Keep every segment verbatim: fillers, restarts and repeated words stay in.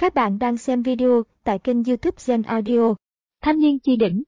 Các bạn đang xem video tại kênh YouTube Gen Audio. Thanh niên chi đỉnh.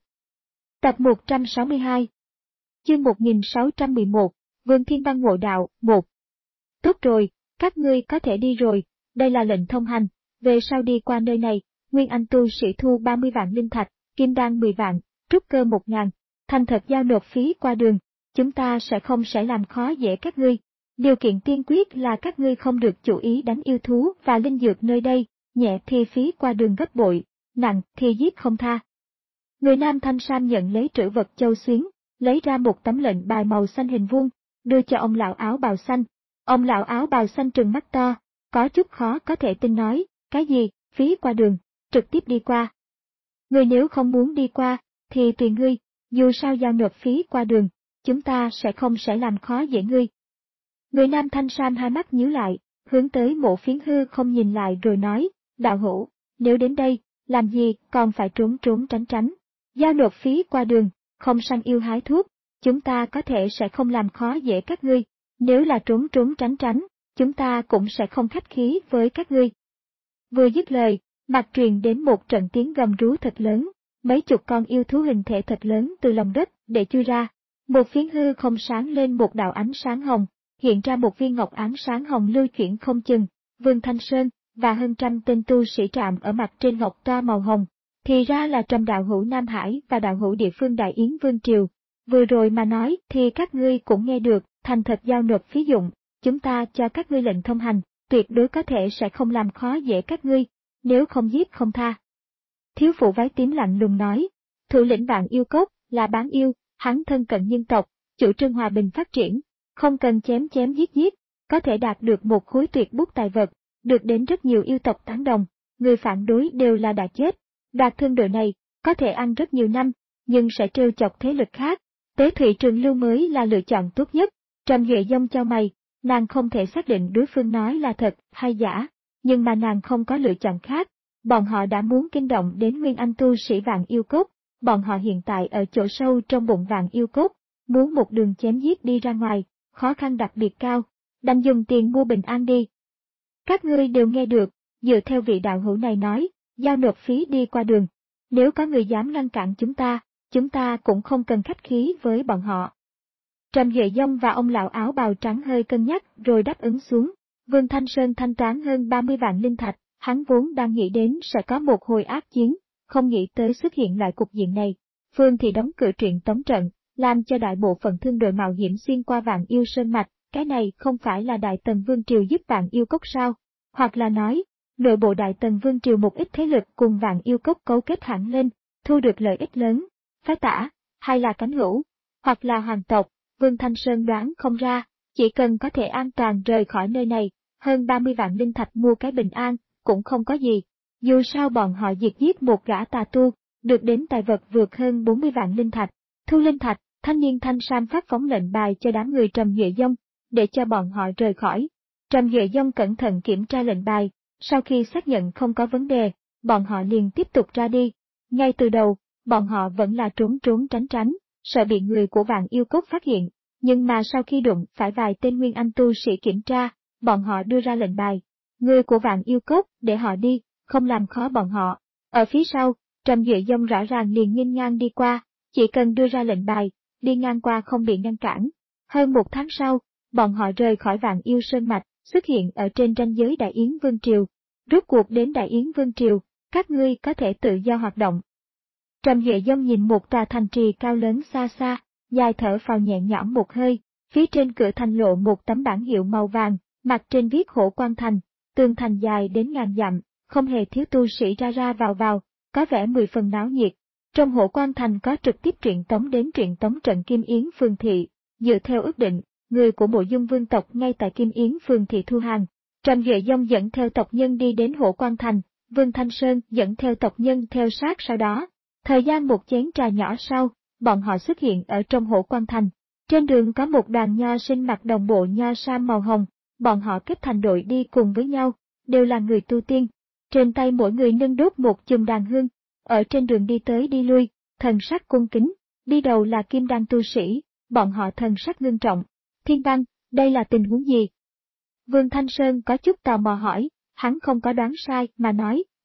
Tập một trăm sáu mươi hai. Chương một nghìn sáu trăm mười một, Vườn Thiên Văn Ngộ Đạo, một. Tốt rồi, các ngươi có thể đi rồi, đây là lệnh thông hành, về sau đi qua nơi này, Nguyên Anh tu sĩ thu ba mươi vạn linh thạch, kim đan mười vạn, trúc cơ một ngàn, thành thật giao nộp phí qua đường, chúng ta sẽ không sẽ làm khó dễ các ngươi. Điều kiện tiên quyết là các ngươi không được chủ ý đánh yêu thú và linh dược nơi đây, nhẹ thì phí qua đường gấp bội, nặng thì giết không tha. Người nam thanh sam nhận lấy trữ vật châu xuyến, lấy ra một tấm lệnh bài màu xanh hình vuông, đưa cho ông lão áo bào xanh. Ông lão áo bào xanh trừng mắt to, có chút khó có thể tin nói, cái gì, phí qua đường, trực tiếp đi qua. Ngươi nếu không muốn đi qua, thì tùy ngươi, dù sao giao nộp phí qua đường, chúng ta sẽ không sẽ làm khó dễ ngươi. Người nam thanh sam hai mắt nhíu lại, hướng tới Mộ Phiến Hư không nhìn lại rồi nói, đạo hữu, nếu đến đây, làm gì còn phải trốn trốn tránh tránh. Giao nộp phí qua đường, không săn yêu hái thuốc, chúng ta có thể sẽ không làm khó dễ các ngươi, nếu là trốn trốn tránh tránh, chúng ta cũng sẽ không khách khí với các ngươi. Vừa dứt lời, mặt truyền đến một trận tiếng gầm rú thật lớn, mấy chục con yêu thú hình thể thật lớn từ lòng đất để chui ra. Một phiến hư không sáng lên một đạo ánh sáng hồng, hiện ra một viên ngọc ánh sáng hồng lưu chuyển không chừng, Vương Thanh Sơn và hơn trăm tên tu sĩ trạm ở mặt trên ngọc toa màu hồng, thì ra là Trầm đạo hữu Nam Hải và đạo hữu địa phương Đại Yến Vương Triều. Vừa rồi mà nói thì các ngươi cũng nghe được, thành thật giao nộp phí dụng, chúng ta cho các ngươi lệnh thông hành, tuyệt đối có thể sẽ không làm khó dễ các ngươi, nếu không giết không tha. Thiếu phụ váy tím lạnh lùng nói, thủ lĩnh Vạn Yêu Cốc là bán yêu, hắn thân cận nhân tộc, chủ trương hòa bình phát triển, không cần chém chém giết giết, có thể đạt được một khối tuyệt bút tài vật, được đến rất nhiều yêu tộc tán đồng, người phản đối đều là đã chết. Đoạt thương đội này, có thể ăn rất nhiều năm, nhưng sẽ trêu chọc thế lực khác. Tế Thủy Trường Lưu mới là lựa chọn tốt nhất. Trầm Duệ Dông cho mày, nàng không thể xác định đối phương nói là thật hay giả, nhưng mà nàng không có lựa chọn khác. Bọn họ đã muốn kinh động đến Nguyên Anh tu sĩ Vạn Yêu Cốc, bọn họ hiện tại ở chỗ sâu trong bụng Vạn Yêu Cốc, muốn một đường chém giết đi ra ngoài, khó khăn đặc biệt cao, đành dùng tiền mua bình an đi. Các ngươi đều nghe được, dựa theo vị đạo hữu này nói, giao nộp phí đi qua đường. Nếu có người dám ngăn cản chúng ta, chúng ta cũng không cần khách khí với bọn họ. Trầm Duệ Dông và ông lão áo bào trắng hơi cân nhắc rồi đáp ứng xuống. Vương Thanh Sơn thanh toán hơn ba mươi vạn linh thạch, hắn vốn đang nghĩ đến sẽ có một hồi ác chiến, không nghĩ tới xuất hiện lại cục diện này. Phương thì đóng cửa truyện tống trận, làm cho đại bộ phận thương đội mạo hiểm xuyên qua Vạn Yêu Sơn mạch, cái này không phải là Đại Tần Vương Triều giúp Vạn Yêu Cốc sao? Hoặc là nói, nội bộ Đại Tần Vương Triều một ít thế lực cùng Vạn Yêu Cốc cấu kết hẳn lên, thu được lợi ích lớn, phái tả, hay là cánh hữu, hoặc là hoàng tộc, Vương Thanh Sơn đoán không ra, chỉ cần có thể an toàn rời khỏi nơi này, hơn ba mươi vạn linh thạch mua cái bình an, cũng không có gì. Dù sao bọn họ diệt giết một gã tà tu, được đến tài vật vượt hơn bốn mươi vạn linh thạch. Thu linh thạch, thanh niên thanh sam phát phóng lệnh bài cho đám người Trầm Duệ Dông, để cho bọn họ rời khỏi. Trầm Duệ Dông cẩn thận kiểm tra lệnh bài, sau khi xác nhận không có vấn đề, bọn họ liền tiếp tục ra đi. Ngay từ đầu, bọn họ vẫn là trốn trốn tránh tránh, sợ bị người của Vạn Yêu Cốc phát hiện, nhưng mà sau khi đụng phải vài tên Nguyên Anh tu sĩ kiểm tra, bọn họ đưa ra lệnh bài. Người của Vạn Yêu Cốc để họ đi, không làm khó bọn họ. Ở phía sau, Trầm Duệ Dông rõ ràng liền nghênh ngang đi qua, chỉ cần đưa ra lệnh bài, đi ngang qua không bị ngăn cản. Hơn một tháng sau, bọn họ rời khỏi Vạn Yêu Sơn mạch, xuất hiện ở trên ranh giới Đại Yến Vương Triều. Rốt cuộc đến Đại Yến Vương Triều, các ngươi có thể tự do hoạt động. Trầm Duệ Dông nhìn một tòa thành trì cao lớn xa xa, dài thở phào nhẹ nhõm một hơi, phía trên cửa thành lộ một tấm bảng hiệu màu vàng, mặt trên viết Hổ Quan Thành, tường thành dài đến ngàn dặm, không hề thiếu tu sĩ ra ra vào vào, có vẻ mười phần náo nhiệt. Trong Hổ Quan Thành có trực tiếp truyện tống đến truyện tống trận Kim Yến Phường Thị, dựa theo ước định, người của Mộ Dung Vương tộc ngay tại Kim Yến Phường Thị thu hàng. Trầm Duệ Dông dẫn theo tộc nhân đi đến Hổ Quan Thành, Vương Thanh Sơn dẫn theo tộc nhân theo sát sau đó. Thời gian một chén trà nhỏ sau, bọn họ xuất hiện ở trong Hổ Quan Thành. Trên đường có một đoàn nho sinh mặc đồng bộ nho sam màu hồng, bọn họ kết thành đội đi cùng với nhau, đều là người tu tiên. Trên tay mỗi người nâng đốt một chùm đàn hương, ở trên đường đi tới đi lui, thần sắc cung kính, đi đầu là kim đan tu sĩ, bọn họ thần sắc ngưng trọng. Thiên Văn, đây là tình huống gì? Vương Thanh Sơn có chút tò mò hỏi, hắn không có đoán sai mà nói,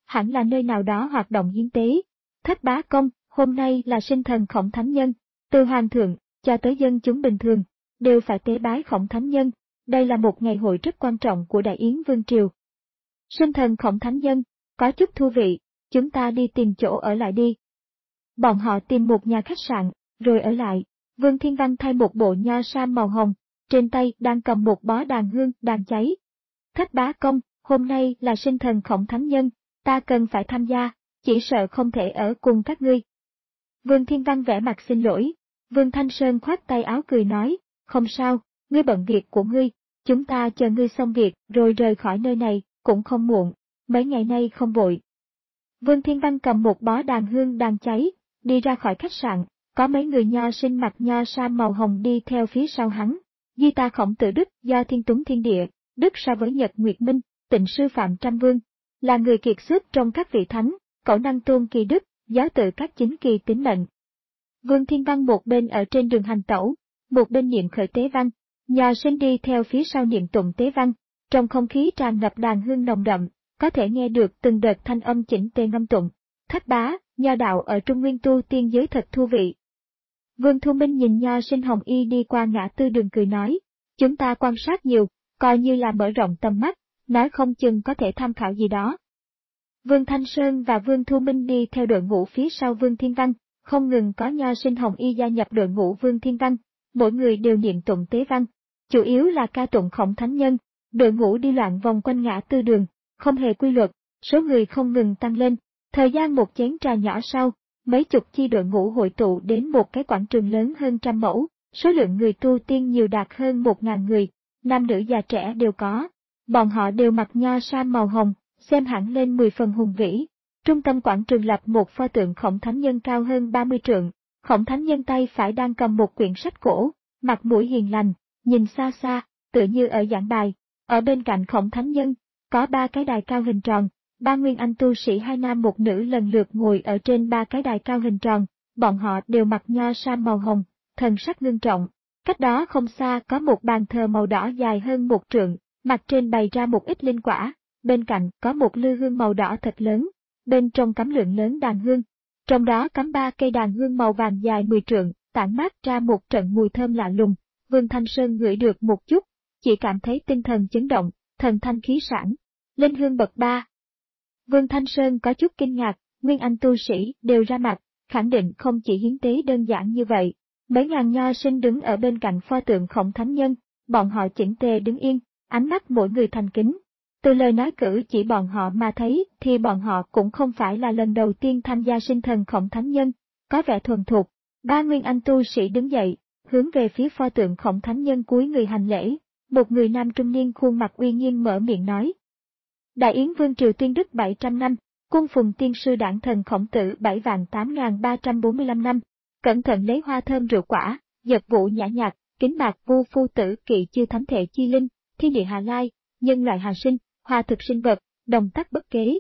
hẳn là nơi nào đó hoạt động hiến tế. Thất bá công, hôm nay là sinh thần Khổng Thánh Nhân, từ hoàng thượng cho tới dân chúng bình thường, đều phải tế bái Khổng Thánh Nhân. Đây là một ngày hội rất quan trọng của Đại Yến Vương Triều. Sinh thần Khổng Thánh Nhân, có chút thú vị, chúng ta đi tìm chỗ ở lại đi. Bọn họ tìm một nhà khách sạn, rồi ở lại. Vương Thiên Văn thay một bộ nho sam màu hồng, trên tay đang cầm một bó đàn hương đang cháy. Thất bá công, hôm nay là sinh thần Khổng Thánh Nhân, ta cần phải tham gia, chỉ sợ không thể ở cùng các ngươi. Vương Thiên Văn vẻ mặt xin lỗi. Vương Thanh Sơn khoát tay áo cười nói, không sao, ngươi bận việc của ngươi, chúng ta chờ ngươi xong việc rồi rời khỏi nơi này, cũng không muộn, mấy ngày nay không vội. Vương Thiên Văn cầm một bó đàn hương đang cháy, đi ra khỏi khách sạn, có mấy người nho sinh mặc nho sam màu hồng đi theo phía sau hắn. Di ta Khổng Tử Đức do Thiên Tuấn Thiên Địa, Đức so với Nhật Nguyệt Minh, Tịnh sư Phạm Trăm Vương, là người kiệt xuất trong các vị thánh, cẩu năng tôn kỳ đức, giáo tự các chính kỳ tín mệnh. Vương Thiên Văn một bên ở trên đường hành tẩu, một bên niệm khởi tế văn, nho sinh đi theo phía sau niệm tụng tế văn, trong không khí tràn ngập đàn hương nồng đậm, có thể nghe được từng đợt thanh âm chỉnh tề ngâm tụng. Thất bá, nho đạo ở Trung Nguyên tu tiên giới thật thú vị. Vương Thu Minh nhìn nho sinh hồng y đi qua ngã tư đường cười nói, chúng ta quan sát nhiều, coi như là mở rộng tầm mắt, nói không chừng có thể tham khảo gì đó. Vương Thanh Sơn và Vương Thu Minh đi theo đội ngũ phía sau Vương Thiên Văn, không ngừng có nho sinh hồng y gia nhập đội ngũ Vương Thiên Văn, mỗi người đều niệm tụng tế văn, chủ yếu là ca tụng Khổng Thánh Nhân. Đội ngũ đi loạn vòng quanh ngã tư đường, không hề quy luật, số người không ngừng tăng lên. Thời gian một chén trà nhỏ sau, mấy chục chi đội ngũ hội tụ đến một cái quảng trường lớn hơn trăm mẫu, số lượng người tu tiên nhiều đạt hơn một ngàn người, nam nữ già trẻ đều có. Bọn họ đều mặc nho sam màu hồng, xem hẳn lên mười phần hùng vĩ. Trung tâm quảng trường lập một pho tượng Khổng Thánh Nhân cao hơn ba mươi trượng, Khổng Thánh Nhân tay phải đang cầm một quyển sách cổ, mặt mũi hiền lành, nhìn xa xa, tựa như ở giảng bài. Ở bên cạnh Khổng Thánh Nhân, có ba cái đài cao hình tròn, ba nguyên anh tu sĩ hai nam một nữ lần lượt ngồi ở trên ba cái đài cao hình tròn, bọn họ đều mặc nho sam màu hồng, thần sắc ngưng trọng. Cách đó không xa có một bàn thờ màu đỏ dài hơn một trượng, mặt trên bày ra một ít linh quả, bên cạnh có một lư hương màu đỏ thật lớn, bên trong cắm lượng lớn đàn hương, trong đó cắm ba cây đàn hương màu vàng dài mười trượng, tản mát ra một trận mùi thơm lạ lùng. Vương Thanh Sơn ngửi được một chút, chỉ cảm thấy tinh thần chấn động, thần thanh khí sảng. Linh hương bậc ba. Vương Thanh Sơn có chút kinh ngạc, nguyên anh tu sĩ đều ra mặt, khẳng định không chỉ hiến tế đơn giản như vậy. Mấy ngàn nho sinh đứng ở bên cạnh pho tượng Khổng Thánh Nhân, bọn họ chỉnh tề đứng yên, ánh mắt mỗi người thành kính. Từ lời nói cử chỉ bọn họ mà thấy thì bọn họ cũng không phải là lần đầu tiên tham gia sinh thần Khổng Thánh Nhân, có vẻ thuần thục. Ba nguyên anh tu sĩ đứng dậy, hướng về phía pho tượng Khổng Thánh Nhân cúi người hành lễ. Một người nam trung niên khuôn mặt uy nghiêm mở miệng nói. Đại Yến Vương Triều tuyên đức bảy trăm năm, cung phùng tiên sư đản thần Khổng Tử bảy vạn tám nghìn ba trăm bốn mươi lăm năm, cẩn thận lấy hoa thơm rượu quả, dật vụ nhã nhạc, kính bạc vu phu tử kỵ chư thánh thể chi linh, thiên địa hà lai, nhân loại hà sinh, hòa thực sinh vật, đồng tắc bất kế.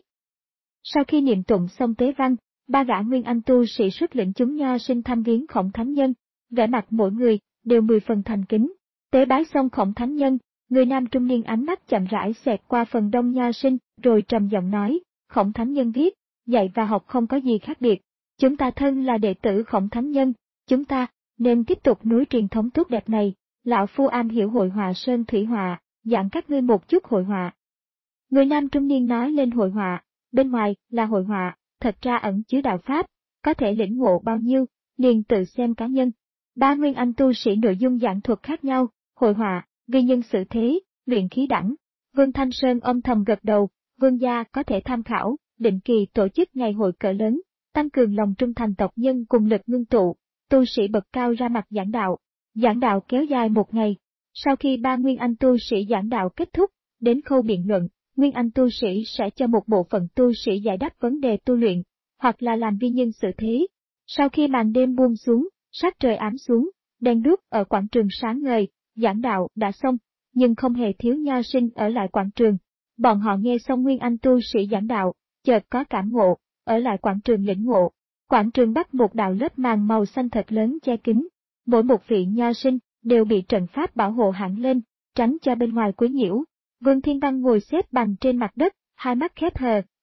Sau khi niệm tụng xong tế văn, ba gã nguyên anh tu sĩ xuất lĩnh chúng nho sinh thăm viếng Khổng Thánh Nhân, vẻ mặt mỗi người đều mười phần thành kính. Tế bái xong Khổng Thánh Nhân, người nam trung niên ánh mắt chậm rãi xẹt qua phần đông nho sinh, rồi trầm giọng nói, Khổng Thánh Nhân viết, dạy và học không có gì khác biệt. Chúng ta thân là đệ tử Khổng Thánh Nhân, chúng ta nên tiếp tục nối truyền thống tốt đẹp này. Lão phu am hiểu hội họa sơn thủy họa, giảng các ngươi một chút hội họa. Người nam trung niên nói lên hội họa, bên ngoài là hội họa, thật ra ẩn chứa đạo pháp, có thể lĩnh ngộ bao nhiêu, liền tự xem cá nhân. Ba nguyên anh tu sĩ nội dung giảng thuật khác nhau, hội họa, ghi nhân xử thế, luyện khí đẳng. Vương Thanh Sơn âm thầm gật đầu, vương gia có thể tham khảo, định kỳ tổ chức ngày hội cỡ lớn, tăng cường lòng trung thành tộc nhân cùng lực ngưng tụ, tu sĩ bậc cao ra mặt giảng đạo. Giảng đạo kéo dài một ngày. Sau khi ba nguyên anh tu sĩ giảng đạo kết thúc, đến khâu biện luận, nguyên anh tu sĩ sẽ cho một bộ phận tu sĩ giải đáp vấn đề tu luyện, hoặc là làm vi nhân xử thế. Sau khi màn đêm buông xuống, sắc trời ám xuống, đèn đuốc ở quảng trường sáng ngời, giảng đạo đã xong, nhưng không hề thiếu nho sinh ở lại quảng trường. Bọn họ nghe xong nguyên anh tu sĩ giảng đạo, chợt có cảm ngộ, ở lại quảng trường lĩnh ngộ. Quảng trường bắt một đạo lớp màn màu xanh thật lớn che kín. Mỗi một vị nho sinh đều bị trận pháp bảo hộ hẳn lên, tránh cho bên ngoài quấy nhiễu. Vương Thiên Văn ngồi xếp bằng trên mặt đất, hai mắt khép hờ,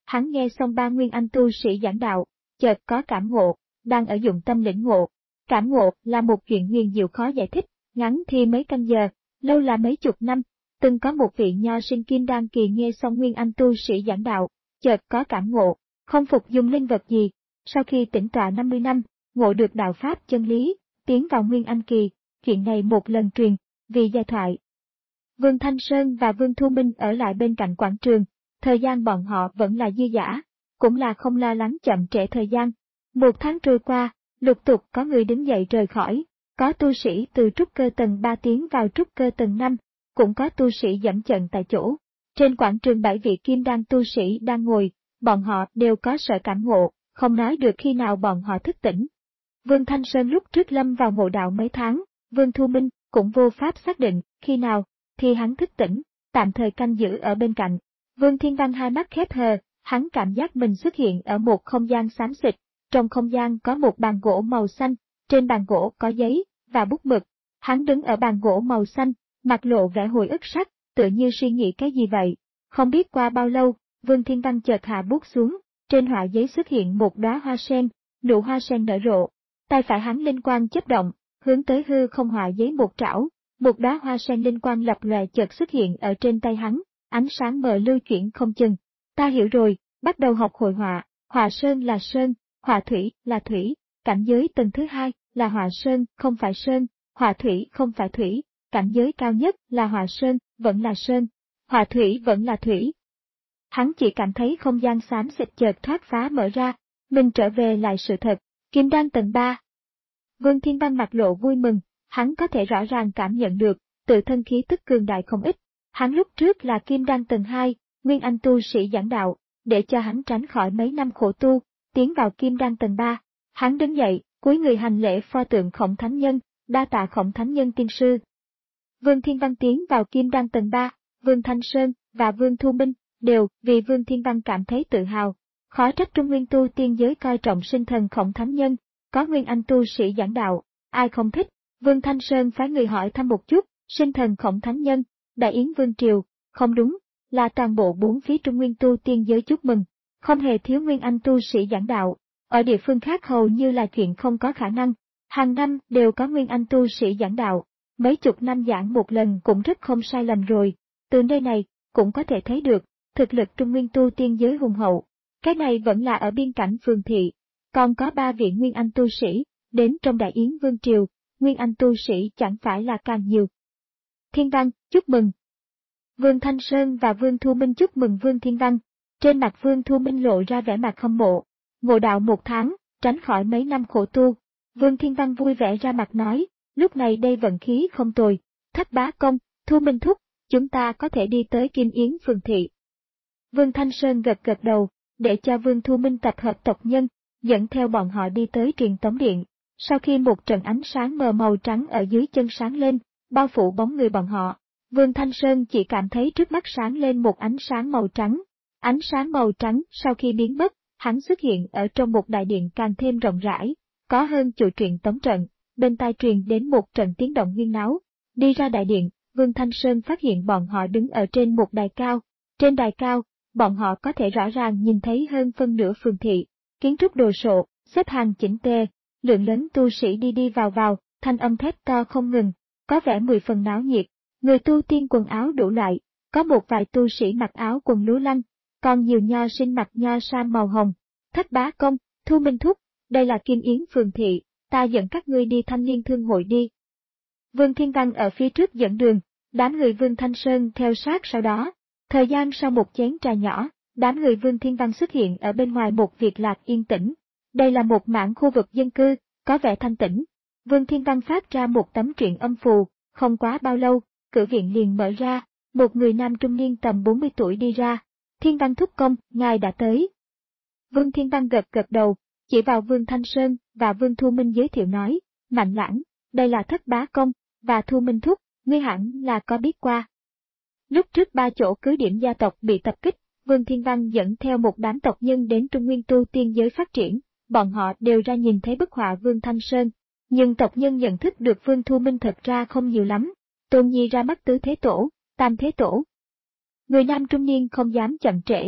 Hắn nghe xong ba nguyên anh tu sĩ giảng đạo, chợt có cảm ngộ, đang ở dụng tâm lĩnh ngộ. Cảm ngộ là một chuyện huyền diệu khó giải thích, ngắn thì mấy canh giờ, lâu là mấy chục năm. Từng có một vị nho sinh kim đan kỳ nghe xong nguyên anh tu sĩ giảng đạo, chợt có cảm ngộ, không phục dùng linh vật gì. Sau khi tĩnh tọa năm mươi năm, ngộ được đạo pháp chân lý, tiến vào nguyên anh kỳ, chuyện này một lần truyền, vì giai thoại. Vương Thanh Sơn và Vương Thu Minh ở lại bên cạnh quảng trường, thời gian bọn họ vẫn là dư dả, cũng là không lo lắng chậm trễ thời gian. Một tháng trôi qua, lục tục có người đứng dậy rời khỏi, có tu sĩ từ trúc cơ tầng ba tiến vào trúc cơ tầng năm, cũng có tu sĩ dẫm trận tại chỗ. Trên quảng trường bảy vị kim đan tu sĩ đang ngồi, bọn họ đều có sợ cảm ngộ, không nói được khi nào bọn họ thức tỉnh. Vương Thanh Sơn lúc trước lâm vào ngộ đạo mấy tháng, Vương Thu Minh cũng vô pháp xác định khi nào thì hắn thức tỉnh, tạm thời canh giữ ở bên cạnh. Vương Thiên Văn hai mắt khép hờ, hắn cảm giác mình xuất hiện ở một không gian xám xịt, trong không gian có một bàn gỗ màu xanh, trên bàn gỗ có giấy và bút mực. Hắn đứng ở bàn gỗ màu xanh, mặt lộ vẻ hồi ức sắc, tựa như suy nghĩ cái gì vậy. Không biết qua bao lâu, Vương Thiên Văn chợt hạ bút xuống, trên họa giấy xuất hiện một đóa hoa sen, nụ hoa sen nở rộ. Tay phải hắn linh quang chớp động, hướng tới hư không họa giấy một trảo, một đóa hoa sen linh quang lập lòe chợt xuất hiện ở trên tay hắn, ánh sáng mờ lưu chuyển không chừng. Ta hiểu rồi, bắt đầu học hội họa, họa sơn là sơn, họa thủy là thủy, cảnh giới tầng thứ hai là họa sơn không phải sơn, họa thủy không phải thủy, cảnh giới cao nhất là họa sơn, vẫn là sơn, họa thủy vẫn là thủy. Hắn chỉ cảm thấy không gian xám xịt chợt thoát phá mở ra, mình trở về lại sự thật, kim đan tầng ba. Vương Thiên Văn mặt lộ vui mừng, hắn có thể rõ ràng cảm nhận được, tự thân khí tức cường đại không ít. Hắn lúc trước là kim đan tầng hai, nguyên anh tu sĩ giảng đạo, để cho hắn tránh khỏi mấy năm khổ tu, tiến vào kim đan tầng ba. Hắn đứng dậy, cúi người hành lễ pho tượng Khổng Thánh Nhân, đa tạ Khổng Thánh Nhân tiên sư. Vương Thiên Văn tiến vào kim đan tầng ba, Vương Thanh Sơn và Vương Thu Minh đều vì Vương Thiên Văn cảm thấy tự hào. Khó trách Trung Nguyên tu tiên giới coi trọng sinh thần Khổng Thánh Nhân, có nguyên anh tu sĩ giảng đạo, ai không thích. Vương Thanh Sơn phái người hỏi thăm một chút, sinh thần Khổng Thánh Nhân, Đại Yến Vương Triều, không đúng, là toàn bộ bốn phía Trung Nguyên tu tiên giới chúc mừng, không hề thiếu nguyên anh tu sĩ giảng đạo, ở địa phương khác hầu như là chuyện không có khả năng, hàng năm đều có nguyên anh tu sĩ giảng đạo, mấy chục năm giảng một lần cũng rất không sai lầm rồi, từ nơi này cũng có thể thấy được, thực lực Trung Nguyên tu tiên giới hùng hậu, cái này vẫn là ở biên cảnh phường thị, còn có ba vị nguyên anh tu sĩ, đến trong Đại Yến Vương Triều, nguyên anh tu sĩ chẳng phải là càng nhiều. Thiên Văn, chúc mừng. Vương Thanh Sơn và Vương Thu Minh chúc mừng Vương Thiên Văn, trên mặt Vương Thu Minh lộ ra vẻ mặt hâm mộ, ngộ đạo một tháng, tránh khỏi mấy năm khổ tu. Vương Thiên Văn vui vẻ ra mặt nói, lúc này đây vận khí không tồi, Thất Bá Công, Thu Minh Thúc, chúng ta có thể đi tới Kim Yến phường thị. Vương Thanh Sơn gật gật đầu, để cho Vương Thu Minh tập hợp tộc nhân, dẫn theo bọn họ đi tới truyền tống điện. Sau khi một trận ánh sáng mờ màu trắng ở dưới chân sáng lên, bao phủ bóng người bọn họ, Vương Thanh Sơn chỉ cảm thấy trước mắt sáng lên một ánh sáng màu trắng. Ánh sáng màu trắng sau khi biến mất, hắn xuất hiện ở trong một đại điện càng thêm rộng rãi, có hơn chục truyền tống trận, bên tai truyền đến một trận tiếng động huyên náo. Đi ra đại điện, Vương Thanh Sơn phát hiện bọn họ đứng ở trên một đài cao. Trên đài cao, bọn họ có thể rõ ràng nhìn thấy hơn phân nửa phường thị, kiến trúc đồ sộ, xếp hàng chỉnh tề, lượng lớn tu sĩ đi đi vào vào, thanh âm thét to không ngừng, có vẻ mười phần náo nhiệt. Người tu tiên quần áo đủ loại, có một vài tu sĩ mặc áo quần lúa lăng, còn nhiều nho sinh mặc nho sam màu hồng. Thất Bá Công, Thu Minh Thúc, đây là Kim Yến phường thị, ta dẫn các ngươi đi thanh niên thương hội đi. Vương Thiên Văn ở phía trước dẫn đường, đám người Vương Thanh Sơn theo sát sau đó. Thời gian sau một chén trà nhỏ, đám người Vương Thiên Văn xuất hiện ở bên ngoài một Việt Lạc yên tĩnh. Đây là một mảng khu vực dân cư, có vẻ thanh tĩnh. Vương Thiên Văn phát ra một tấm truyện âm phù, không quá bao lâu, cửa viện liền mở ra, một người nam trung niên tầm bốn mươi tuổi đi ra. Thiên Văn thúc công, ngài đã tới. Vương Thiên Văn gật gật đầu, chỉ vào Vương Thanh Sơn và Vương Thu Minh giới thiệu nói, Mạnh Lãng, đây là Thất Bá Công, và Thu Minh Thúc, ngươi hẳn là có biết qua. Lúc trước ba chỗ cứ điểm gia tộc bị tập kích, Vương Thiên Văn dẫn theo một đám tộc nhân đến Trung Nguyên tu tiên giới phát triển, bọn họ đều ra nhìn thấy bức họa Vương Thanh Sơn, nhưng tộc nhân nhận thức được Vương Thu Minh thật ra không nhiều lắm. Tôn Nhi ra mắt tứ thế tổ, tam thế tổ. Người nam trung niên không dám chậm trễ,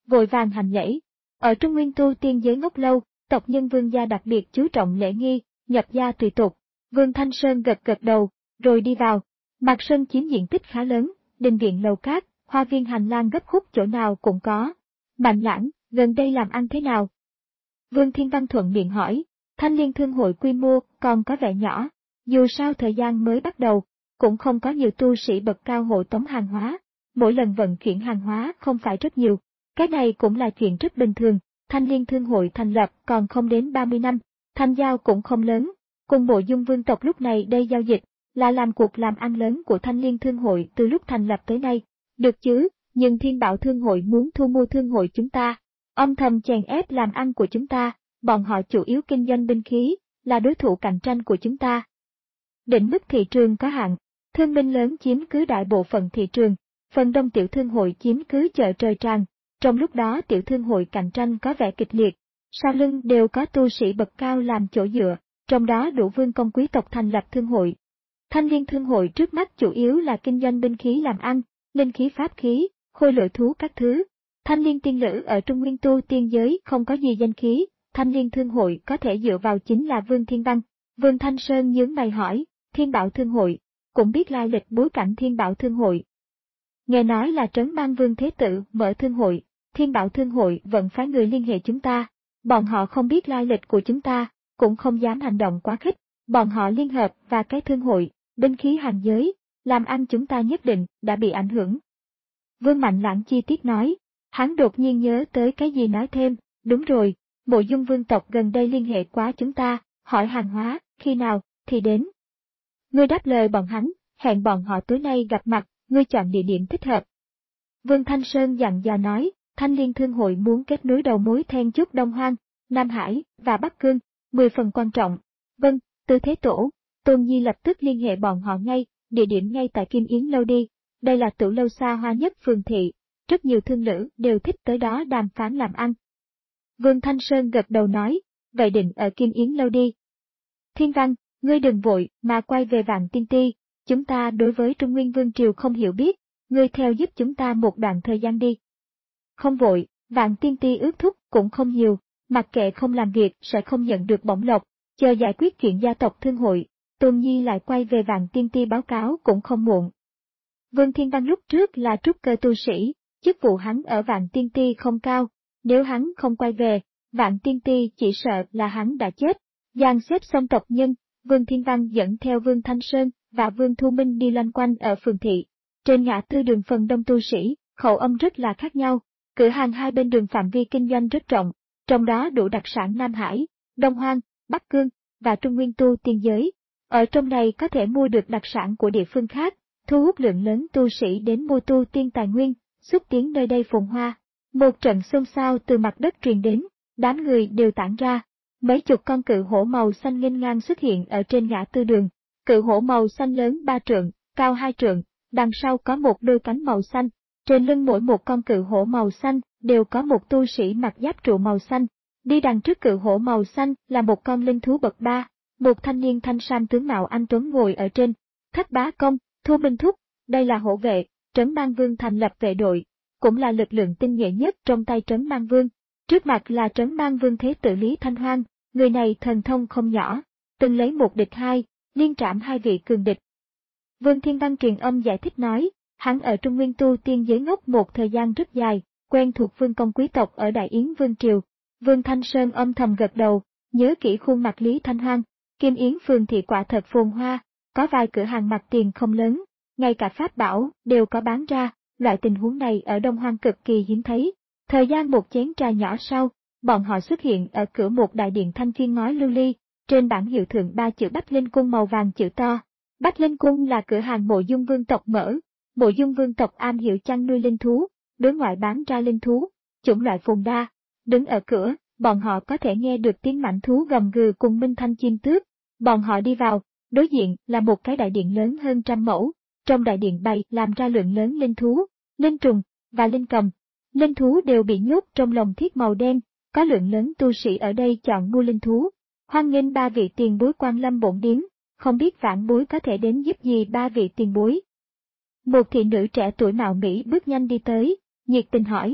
vội vàng hành lễ. Ở Trung Nguyên tu tiên giới ngốc lâu, tộc nhân Vương gia đặc biệt chú trọng lễ nghi, nhập gia tùy tục. Vương Thanh Sơn gật gật đầu, rồi đi vào. Mạc Sơn chiếm diện tích khá lớn, đình viện lầu cát, hoa viên hành lang gấp khúc chỗ nào cũng có. Mạnh Lãng, gần đây làm ăn thế nào? Vương Thiên Văn thuận miệng hỏi. Thanh Liên Thương hội quy mô còn có vẻ nhỏ, dù sao thời gian mới bắt đầu, cũng không có nhiều tu sĩ bậc cao hộ tống hàng hóa, mỗi lần vận chuyển hàng hóa không phải rất nhiều, cái này cũng là chuyện rất bình thường. Thanh Liên Thương hội thành lập còn không đến ba mươi năm, thành giao cũng không lớn, cùng Mộ Dung vương tộc lúc này đây giao dịch, là làm cuộc làm ăn lớn của Thanh Liên Thương hội từ lúc thành lập tới nay. Được chứ, nhưng Thiên Bảo Thương hội muốn thu mua thương hội chúng ta, âm thầm chèn ép làm ăn của chúng ta, bọn họ chủ yếu kinh doanh binh khí, là đối thủ cạnh tranh của chúng ta. Định mức thị trường có hạn, thương binh lớn chiếm cứ đại bộ phận thị trường, phần đông tiểu thương hội chiếm cứ chợ trời tràn, trong lúc đó tiểu thương hội cạnh tranh có vẻ kịch liệt, sau lưng đều có tu sĩ bậc cao làm chỗ dựa, trong đó đủ vương công quý tộc thành lập thương hội. Thanh Liên Thương hội trước mắt chủ yếu là kinh doanh binh khí làm ăn, linh khí pháp khí, khôi lỗi thú các thứ. Thanh Liên tiên lữ ở Trung Nguyên tu tiên giới không có gì danh khí, Thanh Liên Thương hội có thể dựa vào chính là Vương Thiên Văn. Vương Thanh Sơn nhướng mày hỏi, Thiên Bảo Thương hội, cũng biết lai lịch bối cảnh Thiên Bảo Thương hội. Nghe nói là Trấn Mang Vương Thế Tự mở thương hội, Thiên Bảo Thương hội vẫn phái người liên hệ chúng ta, bọn họ không biết lai lịch của chúng ta, cũng không dám hành động quá khích, bọn họ liên hợp và cái thương hội, binh khí hàng giới, làm ăn chúng ta nhất định đã bị ảnh hưởng. Vương Mạnh Lãng chi tiết nói, hắn đột nhiên nhớ tới cái gì nói thêm, đúng rồi, Mộ Dung vương tộc gần đây liên hệ quá chúng ta, hỏi hàng hóa, khi nào, thì đến. Ngươi đáp lời bọn hắn, hẹn bọn họ tối nay gặp mặt, ngươi chọn địa điểm thích hợp. Vương Thanh Sơn dặn dò nói, Thanh Liên Thương hội muốn kết nối đầu mối then chốt Đông Hoang, Nam Hải và Bắc Cương, mười phần quan trọng. Vâng, Tư Thế Tổ, Tôn Nhi lập tức liên hệ bọn họ ngay, địa điểm ngay tại Kim Yến Lâu đi, đây là tửu lâu xa hoa nhất phường thị, rất nhiều thương lữ đều thích tới đó đàm phán làm ăn. Vương Thanh Sơn gật đầu nói, vậy định ở Kim Yến Lâu đi. Thiên Văn, ngươi đừng vội mà quay về Vạn Tiên Ti, chúng ta đối với Trung Nguyên Vương Triều không hiểu biết, ngươi theo giúp chúng ta một đoạn thời gian đi. Không vội, Vạn Tiên Ti ước thúc cũng không nhiều, mặc kệ không làm việc sẽ không nhận được bổng lộc, chờ giải quyết chuyện gia tộc thương hội, Tôn Nhi lại quay về Vạn Tiên Ti báo cáo cũng không muộn. Vương Thiên Văn lúc trước là trúc cơ tu sĩ, chức vụ hắn ở Vạn Tiên Ti không cao, nếu hắn không quay về, Vạn Tiên Ti chỉ sợ là hắn đã chết. Dàn xếp xong tộc nhân, Vương Thiên Văn dẫn theo Vương Thanh Sơn và Vương Thu Minh đi loanh quanh ở phường thị. Trên ngã tư đường phần đông tu sĩ, khẩu âm rất là khác nhau, cửa hàng hai bên đường phạm vi kinh doanh rất rộng, trong đó đủ đặc sản Nam Hải, Đông Hoang, Bắc Cương và Trung Nguyên tu tiên giới. Ở trong này có thể mua được đặc sản của địa phương khác, thu hút lượng lớn tu sĩ đến mua tu tiên tài nguyên, xúc tiến nơi đây phồn hoa. Một trận xôn xao từ mặt đất truyền đến, đám người đều tản ra. Mấy chục con cự hổ màu xanh nghênh ngang xuất hiện ở trên ngã tư đường. Cự hổ màu xanh lớn ba trượng, cao hai trượng, đằng sau có một đôi cánh màu xanh. Trên lưng mỗi một con cự hổ màu xanh đều có một tu sĩ mặc giáp trụ màu xanh. Đi đằng trước cự hổ màu xanh là một con linh thú bậc ba, một thanh niên thanh sam tướng mạo anh tuấn ngồi ở trên. Thất Bá Công, Thu Minh Thúc, đây là hổ vệ, Trấn Mang Vương thành lập vệ đội, cũng là lực lượng tinh nhuệ nhất trong tay Trấn Mang Vương. Trước mặt là Trấn Mang Vương Thế Tự Lý Thanh Hoang, người này thần thông không nhỏ, từng lấy một địch hai, liên trảm hai vị cường địch. Vương Thiên Văn truyền âm giải thích nói, hắn ở Trung Nguyên tu tiên giới ngốc một thời gian rất dài, quen thuộc vương công quý tộc ở Đại Yến Vương Triều. Vương Thanh Sơn âm thầm gật đầu, nhớ kỹ khuôn mặt Lý Thanh Hoang, Kim Yến phường thị quả thật phồn hoa, có vài cửa hàng mặt tiền không lớn, ngay cả pháp bảo đều có bán ra, loại tình huống này ở Đông Hoang cực kỳ hiếm thấy. Thời gian một chén trà nhỏ sau, bọn họ xuất hiện ở cửa một đại điện thanh thiên ngói lưu ly, trên bảng hiệu thượng ba chữ Bách Linh Cung màu vàng chữ to. Bách Linh Cung là cửa hàng Mộ Dung vương tộc mở, Mộ Dung vương tộc am hiểu chăn nuôi linh thú, đối ngoại bán ra linh thú, chủng loại phồn đa. Đứng ở cửa, bọn họ có thể nghe được tiếng mãnh thú gầm gừ cùng minh thanh chim tước. Bọn họ đi vào, đối diện là một cái đại điện lớn hơn trăm mẫu, trong đại điện bày làm ra lượng lớn linh thú, linh trùng và linh cầm. Linh thú đều bị nhốt trong lồng thiết màu đen, có lượng lớn tu sĩ ở đây chọn mua linh thú. Hoan nghênh ba vị tiền bối quan lâm bổn điếm, không biết vãn bối có thể đến giúp gì ba vị tiền bối. Một thị nữ trẻ tuổi mạo mỹ bước nhanh đi tới, nhiệt tình hỏi,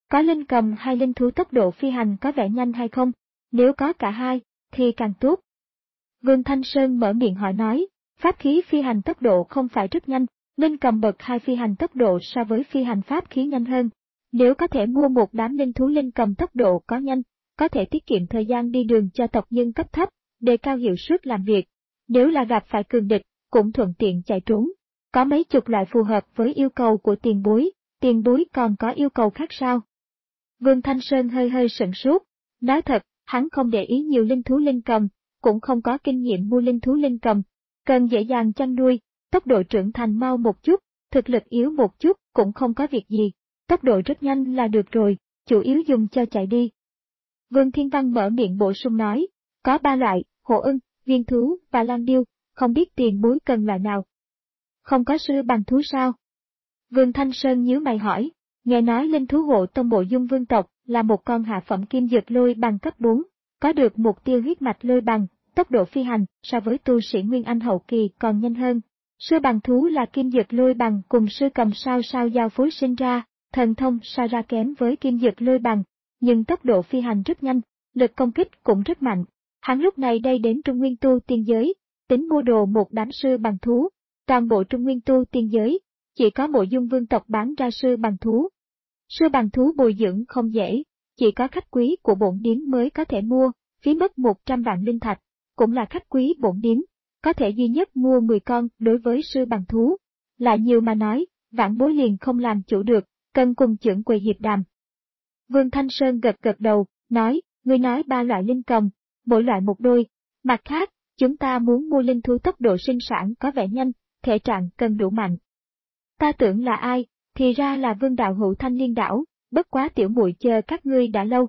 Có linh cầm hay linh thú tốc độ phi hành có vẻ nhanh hay không? Nếu có cả hai, thì càng tốt. Vương Thanh Sơn mở miệng hỏi nói, pháp khí phi hành tốc độ không phải rất nhanh, linh cầm bậc hai phi hành tốc độ so với phi hành pháp khí nhanh hơn. Nếu có thể mua một đám linh thú linh cầm tốc độ có nhanh, có thể tiết kiệm thời gian đi đường cho tộc nhân cấp thấp, đề cao hiệu suất làm việc. Nếu là gặp phải cường địch, cũng thuận tiện chạy trốn. Có mấy chục loại phù hợp với yêu cầu của tiền bối, tiền bối còn có yêu cầu khác sao? Vương Thanh Sơn hơi hơi sửng sốt, nói thật, hắn không để ý nhiều linh thú linh cầm, cũng không có kinh nghiệm mua linh thú linh cầm, cần dễ dàng chăn nuôi, tốc độ trưởng thành mau một chút, thực lực yếu một chút cũng không có việc gì, tốc độ rất nhanh là được rồi, chủ yếu dùng cho chạy đi. Vương Thiên Văn mở miệng bổ sung nói, có ba loại, hổ ưng, viên thú và lang điêu, không biết tiền bối cần loại nào. Không có sư bằng thú sao? Vương Thanh Sơn nhíu mày hỏi, nghe nói linh thú hộ tông bộ dung vương tộc là một con hạ phẩm kim dược lôi bằng cấp bốn, có được mục tiêu huyết mạch lôi bằng, tốc độ phi hành so với tu sĩ Nguyên Anh hậu kỳ còn nhanh hơn. Sư bằng thú là kim dược lôi bằng cùng sư cầm sao sao giao phối sinh ra, thần thông so ra kém với kim dược lôi bằng, nhưng tốc độ phi hành rất nhanh, lực công kích cũng rất mạnh. Hắn lúc này đây đến Trung Nguyên tu tiên giới, tính mua đồ một đám sư bằng thú, toàn bộ Trung Nguyên tu tiên giới, chỉ có Mộ Dung vương tộc bán ra sư bằng thú. Sư bằng thú bồi dưỡng không dễ, chỉ có khách quý của bổn điếm mới có thể mua, phí mất một trăm vạn linh thạch, cũng là khách quý bổn điếm, có thể duy nhất mua mười con đối với sư bằng thú. Lại nhiều mà nói, vạn bối liền không làm chủ được, cần cùng trưởng quầy hiệp đàm. Vương Thanh Sơn gật gật đầu, nói, ngươi nói ba loại linh cầm, mỗi loại một đôi, mặt khác, chúng ta muốn mua linh thú tốc độ sinh sản có vẻ nhanh, thể trạng cần đủ mạnh. Ta tưởng là ai, thì ra là Vương đạo hữu Thanh Liên đảo, bất quá tiểu muội chờ các ngươi đã lâu.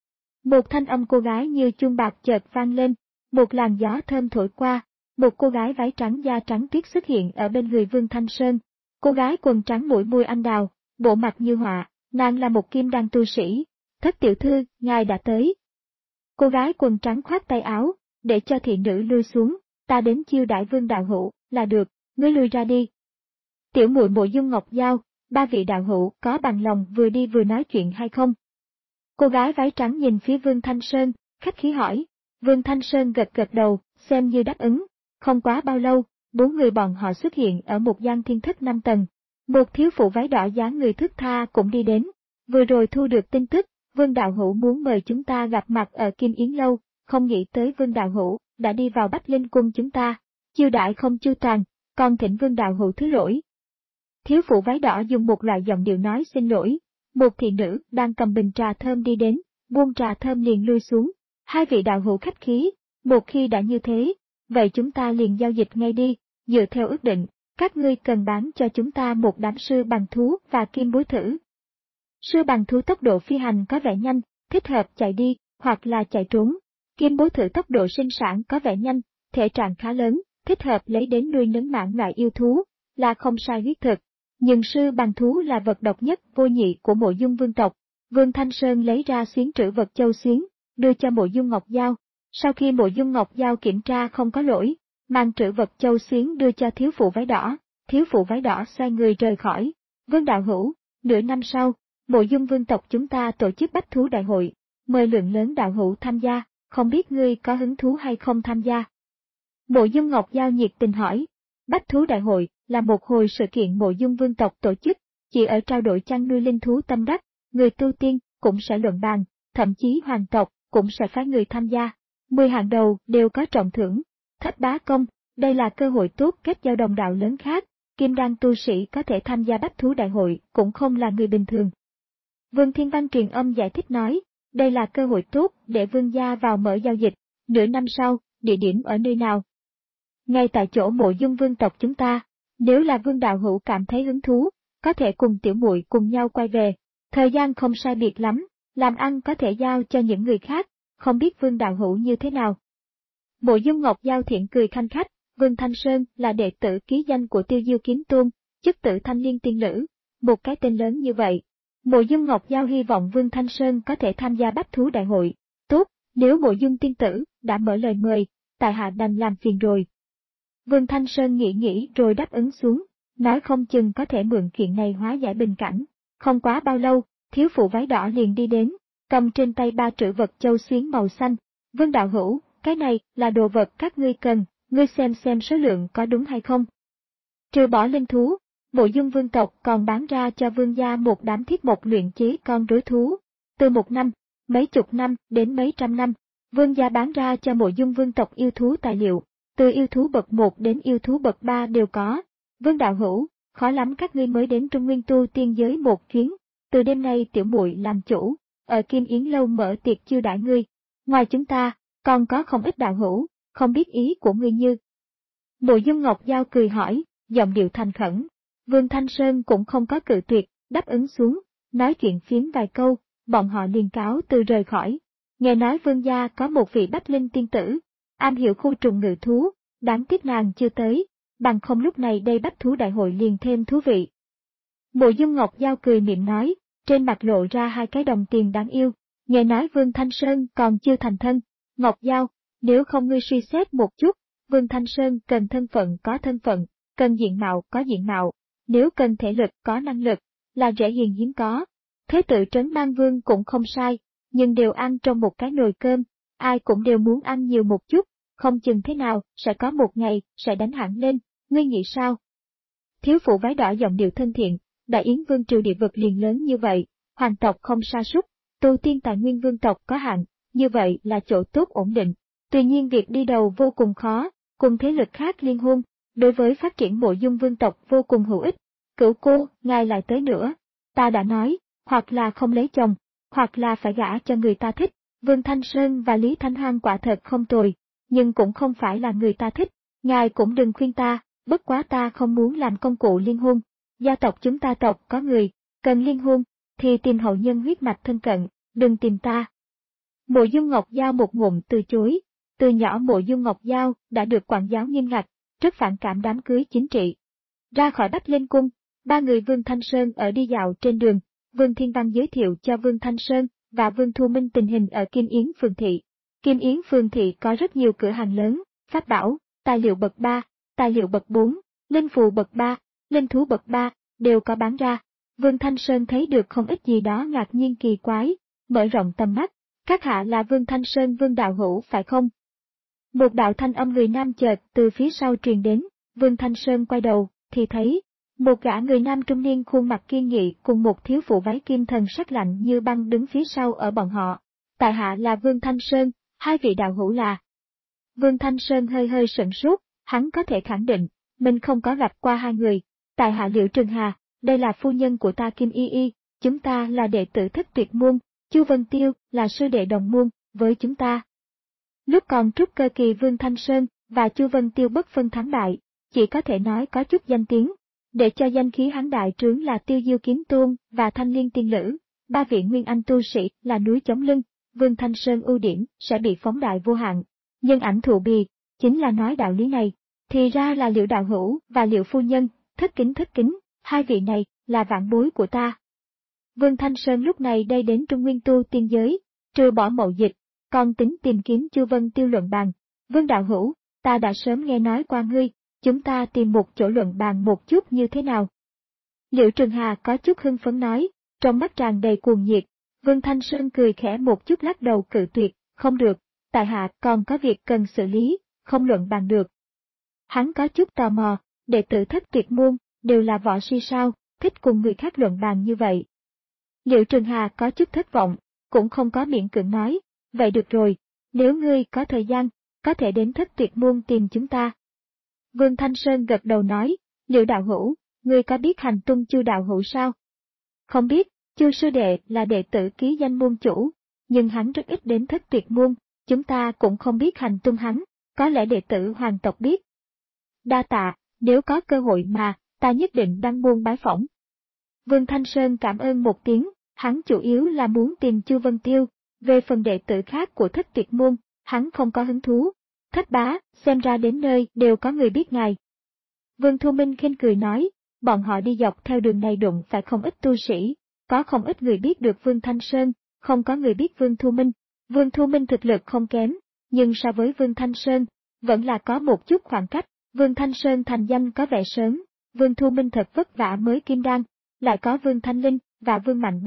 Một thanh âm cô gái như chuông bạc chợt vang lên, một làn gió thơm thổi qua, một cô gái váy trắng da trắng tuyết xuất hiện ở bên người Vương Thanh Sơn. Cô gái quần trắng mũi môi anh đào, bộ mặt như họa, nàng là một kim đan tu sĩ. Thất tiểu thư, ngài đã tới. Cô gái quần trắng khoát tay áo, để cho thị nữ lui xuống, ta đến chiêu đãi Vương đạo hữu, là được, ngươi lui ra đi. Tiểu muội Mộ Dung Ngọc Giao, ba vị đạo hữu có bằng lòng vừa đi vừa nói chuyện hay không? Cô gái váy trắng nhìn phía Vương Thanh Sơn, khách khí hỏi. Vương Thanh Sơn gật gật đầu, xem như đáp ứng. Không quá bao lâu, bốn người bọn họ xuất hiện ở một gian thiên thất năm tầng. Một thiếu phụ váy đỏ dáng người thướt tha cũng đi đến. Vừa rồi thu được tin tức, Vương đạo hữu muốn mời chúng ta gặp mặt ở Kim Yến lâu, không nghĩ tới Vương đạo hữu đã đi vào Bách Linh cung chúng ta, chiêu đãi không chu toàn, còn thỉnh Vương đạo hữu thứ lỗi. Thiếu phụ váy đỏ dùng một loại giọng điệu nói xin lỗi. Một thị nữ đang cầm bình trà thơm đi đến, buông trà thơm liền lui xuống. Hai vị đạo hữu khách khí, một khi đã như thế, vậy chúng ta liền giao dịch ngay đi, dựa theo ước định, các ngươi cần bán cho chúng ta một đám sư bằng thú và kim bối thử. Sư bằng thú tốc độ phi hành có vẻ nhanh, thích hợp chạy đi, hoặc là chạy trốn. Kim bối thử tốc độ sinh sản có vẻ nhanh, thể trạng khá lớn, thích hợp lấy đến nuôi nấng mãn loại yêu thú, là không sai huyết thực. Nhưng sư bằng thú là vật độc nhất vô nhị của Mộ Dung vương tộc. Vương Thanh Sơn lấy ra xuyến trữ vật châu xuyến, đưa cho Mộ Dung Ngọc Giao. Sau khi Mộ Dung Ngọc Giao kiểm tra không có lỗi, mang trữ vật châu xuyến đưa cho thiếu phụ váy đỏ. Thiếu phụ váy đỏ xoay người rời khỏi. Vương đạo hữu, nửa năm sau, Mộ Dung vương tộc chúng ta tổ chức bách thú đại hội, mời lượng lớn đạo hữu tham gia, không biết ngươi có hứng thú hay không tham gia. Mộ Dung Ngọc Giao nhiệt tình hỏi. Bách thú đại hội là một hồi sự kiện Mộ Dung vương tộc tổ chức, chỉ ở trao đổi chăn nuôi linh thú tâm đắc, người tu tiên cũng sẽ luận bàn, thậm chí hoàng tộc cũng sẽ phái người tham gia. Mười hạng đầu đều có trọng thưởng. Thất bá công, đây là cơ hội tốt kết giao đồng đạo lớn khác, kim đan tu sĩ có thể tham gia bách thú đại hội cũng không là người bình thường. Vương Thiên Văn truyền âm giải thích nói, đây là cơ hội tốt để vương gia vào mở giao dịch, nửa năm sau, địa điểm ở nơi nào? Ngay tại chỗ Mộ Dung vương tộc chúng ta, nếu là Vương đạo hữu cảm thấy hứng thú, có thể cùng tiểu muội cùng nhau quay về, thời gian không sai biệt lắm, làm ăn có thể giao cho những người khác, không biết Vương đạo hữu như thế nào. Mộ Dung Ngọc Giao thiện cười khanh khách, Vương Thanh Sơn là đệ tử ký danh của Tiêu Diêu Kiếm Tôn, chức tử Thanh Liên tiên nữ, một cái tên lớn như vậy. Mộ Dung Ngọc Giao hy vọng Vương Thanh Sơn có thể tham gia bách thú đại hội. Tốt, nếu Mộ Dung tiên tử đã mở lời mời, tại hạ đành làm phiền rồi. Vương Thanh Sơn nghĩ nghĩ rồi đáp ứng xuống, nói không chừng có thể mượn chuyện này hóa giải bình cảnh. Không quá bao lâu, thiếu phụ váy đỏ liền đi đến, cầm trên tay ba trữ vật châu xuyến màu xanh. Vương đạo hữu, cái này là đồ vật các ngươi cần, ngươi xem xem số lượng có đúng hay không. Trừ bỏ linh thú, Mộ Dung vương tộc còn bán ra cho vương gia một đám thiết mộc luyện chế con rối thú. Từ một năm, mấy chục năm đến mấy trăm năm, vương gia bán ra cho Mộ Dung vương tộc yêu thú tài liệu, từ yêu thú bậc một đến yêu thú bậc ba đều có. Vương đạo hữu, khó lắm các ngươi mới đến Trung Nguyên tu tiên giới một chuyến, từ đêm nay tiểu muội làm chủ, ở Kim Yến lâu mở tiệc chiêu đãi ngươi. Ngoài chúng ta, còn có không ít đạo hữu, không biết ý của ngươi như. Mộ Dung Ngọc Giao cười hỏi, giọng điệu thành khẩn. Vương Thanh Sơn cũng không có cự tuyệt, đáp ứng xuống, nói chuyện phiếm vài câu, bọn họ liền cáo từ rời khỏi. Nghe nói vương gia có một vị bách linh tiên tử, am hiểu khu trùng ngự thú, đáng tiếc nàng chưa tới, bằng không lúc này đây bách thú đại hội liền thêm thú vị. Mộ Dung Ngọc Giao cười miệng nói, trên mặt lộ ra hai cái đồng tiền đáng yêu, nghe nói Vương Thanh Sơn còn chưa thành thân. Ngọc Giao, nếu không ngươi suy xét một chút, Vương Thanh Sơn cần thân phận có thân phận, cần diện mạo có diện mạo, nếu cần thể lực có năng lực, là rẻ hiền hiếm có. Thế tự Trấn Mang Vương cũng không sai, nhưng đều ăn trong một cái nồi cơm, ai cũng đều muốn ăn nhiều một chút, không chừng thế nào sẽ có một ngày sẽ đánh hẳn lên, ngươi nghĩ sao? Thiếu phụ váy đỏ giọng điệu thân thiện, Đại Yến Vương triều địa vực liền lớn như vậy, hoàng tộc không sa sút, tu tiên tài nguyên vương tộc có hạn, như vậy là chỗ tốt ổn định. Tuy nhiên việc đi đầu vô cùng khó, cùng thế lực khác liên hôn, đối với phát triển Mộ Dung vương tộc vô cùng hữu ích. Cửu cô, ngài lại tới nữa. Ta đã nói, hoặc là không lấy chồng, hoặc là phải gả cho người ta thích. Vương Thanh Sơn và Lý Thanh Hoang quả thật không tồi, nhưng cũng không phải là người ta thích. Ngài cũng đừng khuyên ta, bất quá ta không muốn làm công cụ liên hôn. Gia tộc chúng ta tộc có người, cần liên hôn, thì tìm hậu nhân huyết mạch thân cận, đừng tìm ta. Mộ Dung Ngọc Giao một ngụm từ chối. Từ nhỏ Mộ Dung Ngọc Giao đã được quản giáo nghiêm ngặt, rất phản cảm đám cưới chính trị. Ra khỏi Bách Linh Cung, ba người Vương Thanh Sơn ở đi dạo trên đường, Vương Thiên Văn giới thiệu cho Vương Thanh Sơn và Vương Thu Minh tình hình ở Kim Yến Phường Thị. Kim Yến Phường Thị có rất nhiều cửa hàng lớn, pháp bảo, tài liệu bậc ba, tài liệu bậc bốn, linh phù bậc ba, linh thú bậc ba, đều có bán ra. Vương Thanh Sơn thấy được không ít gì đó ngạc nhiên kỳ quái, mở rộng tầm mắt. Các hạ là Vương Thanh Sơn Vương đạo hữu phải không? Một đạo thanh âm người nam chợt từ phía sau truyền đến, Vương Thanh Sơn quay đầu, thì thấy một gã người nam trung niên khuôn mặt kiên nghị cùng một thiếu phụ váy kim thần sắc lạnh như băng đứng phía sau ở bọn họ. Tại hạ là Vương Thanh Sơn, hai vị đạo hữu là. Vương Thanh Sơn hơi hơi sửng sốt, hắn có thể khẳng định, mình không có gặp qua hai người. Tại hạ Liễu Trường Hà, đây là phu nhân của ta Kim Y Y, chúng ta là đệ tử Thất Tuyệt môn, Chu Vân Tiêu là sư đệ đồng môn với chúng ta. Lúc còn trúc cơ kỳ Vương Thanh Sơn và Chu Vân Tiêu bất phân thắng bại, chỉ có thể nói có chút danh tiếng. Để cho danh khí hắn đại trướng là Tiêu Diêu Kiếm Tôn và Thanh Liên Tiên Lữ, ba vị nguyên anh tu sĩ là núi chống lưng, Vương Thanh Sơn ưu điểm sẽ bị phóng đại vô hạn. Nhân ảnh thụ bì, chính là nói đạo lý này, thì ra là Liễu đạo hữu và Liễu phu nhân, thất kính thất kính, hai vị này là vạn bối của ta. Vương Thanh Sơn lúc này đây đến Trung Nguyên tu tiên giới, trừ bỏ mậu dịch, còn tính tìm kiếm Chu Vân Tiêu luận bàn. Vương đạo hữu, ta đã sớm nghe nói qua ngươi, chúng ta tìm một chỗ luận bàn một chút như thế nào? Liễu Trường Hà có chút hưng phấn nói, trong mắt tràn đầy cuồng nhiệt. Vương Thanh Sơn cười khẽ một chút lắc đầu cự tuyệt, không được, tại hạ còn có việc cần xử lý, không luận bàn được. Hắn có chút tò mò, đệ tử Thất Tuyệt môn, đều là võ si sao, thích cùng người khác luận bàn như vậy. Liễu Trường Hà có chút thất vọng, cũng không có miễn cưỡng nói, vậy được rồi, nếu ngươi có thời gian, có thể đến Thất Tuyệt môn tìm chúng ta. Vương Thanh Sơn gật đầu nói, Liễu đạo hữu, ngươi có biết hành tung Chu đạo hữu sao? Không biết, Chu sư đệ là đệ tử ký danh môn chủ, nhưng hắn rất ít đến Thất Tuyệt môn, chúng ta cũng không biết hành tung hắn, có lẽ đệ tử hoàng tộc biết. Đa tạ, nếu có cơ hội mà, ta nhất định đăng môn bái phỏng. Vương Thanh Sơn cảm ơn một tiếng, hắn chủ yếu là muốn tìm Chu Vân Tiêu, về phần đệ tử khác của Thất Tuyệt môn, hắn không có hứng thú. Thất bá, xem ra đến nơi đều có người biết ngài. Vương Thu Minh khinh cười nói, bọn họ đi dọc theo đường này đụng phải không ít tu sĩ, có không ít người biết được Vương Thanh Sơn, không có người biết Vương Thu Minh. Vương Thu Minh thực lực không kém, nhưng so với Vương Thanh Sơn, vẫn là có một chút khoảng cách. Vương Thanh Sơn thành danh có vẻ sớm, Vương Thu Minh thật vất vả mới kim đan, lại có Vương Thanh Linh và Vương Mạnh Bân,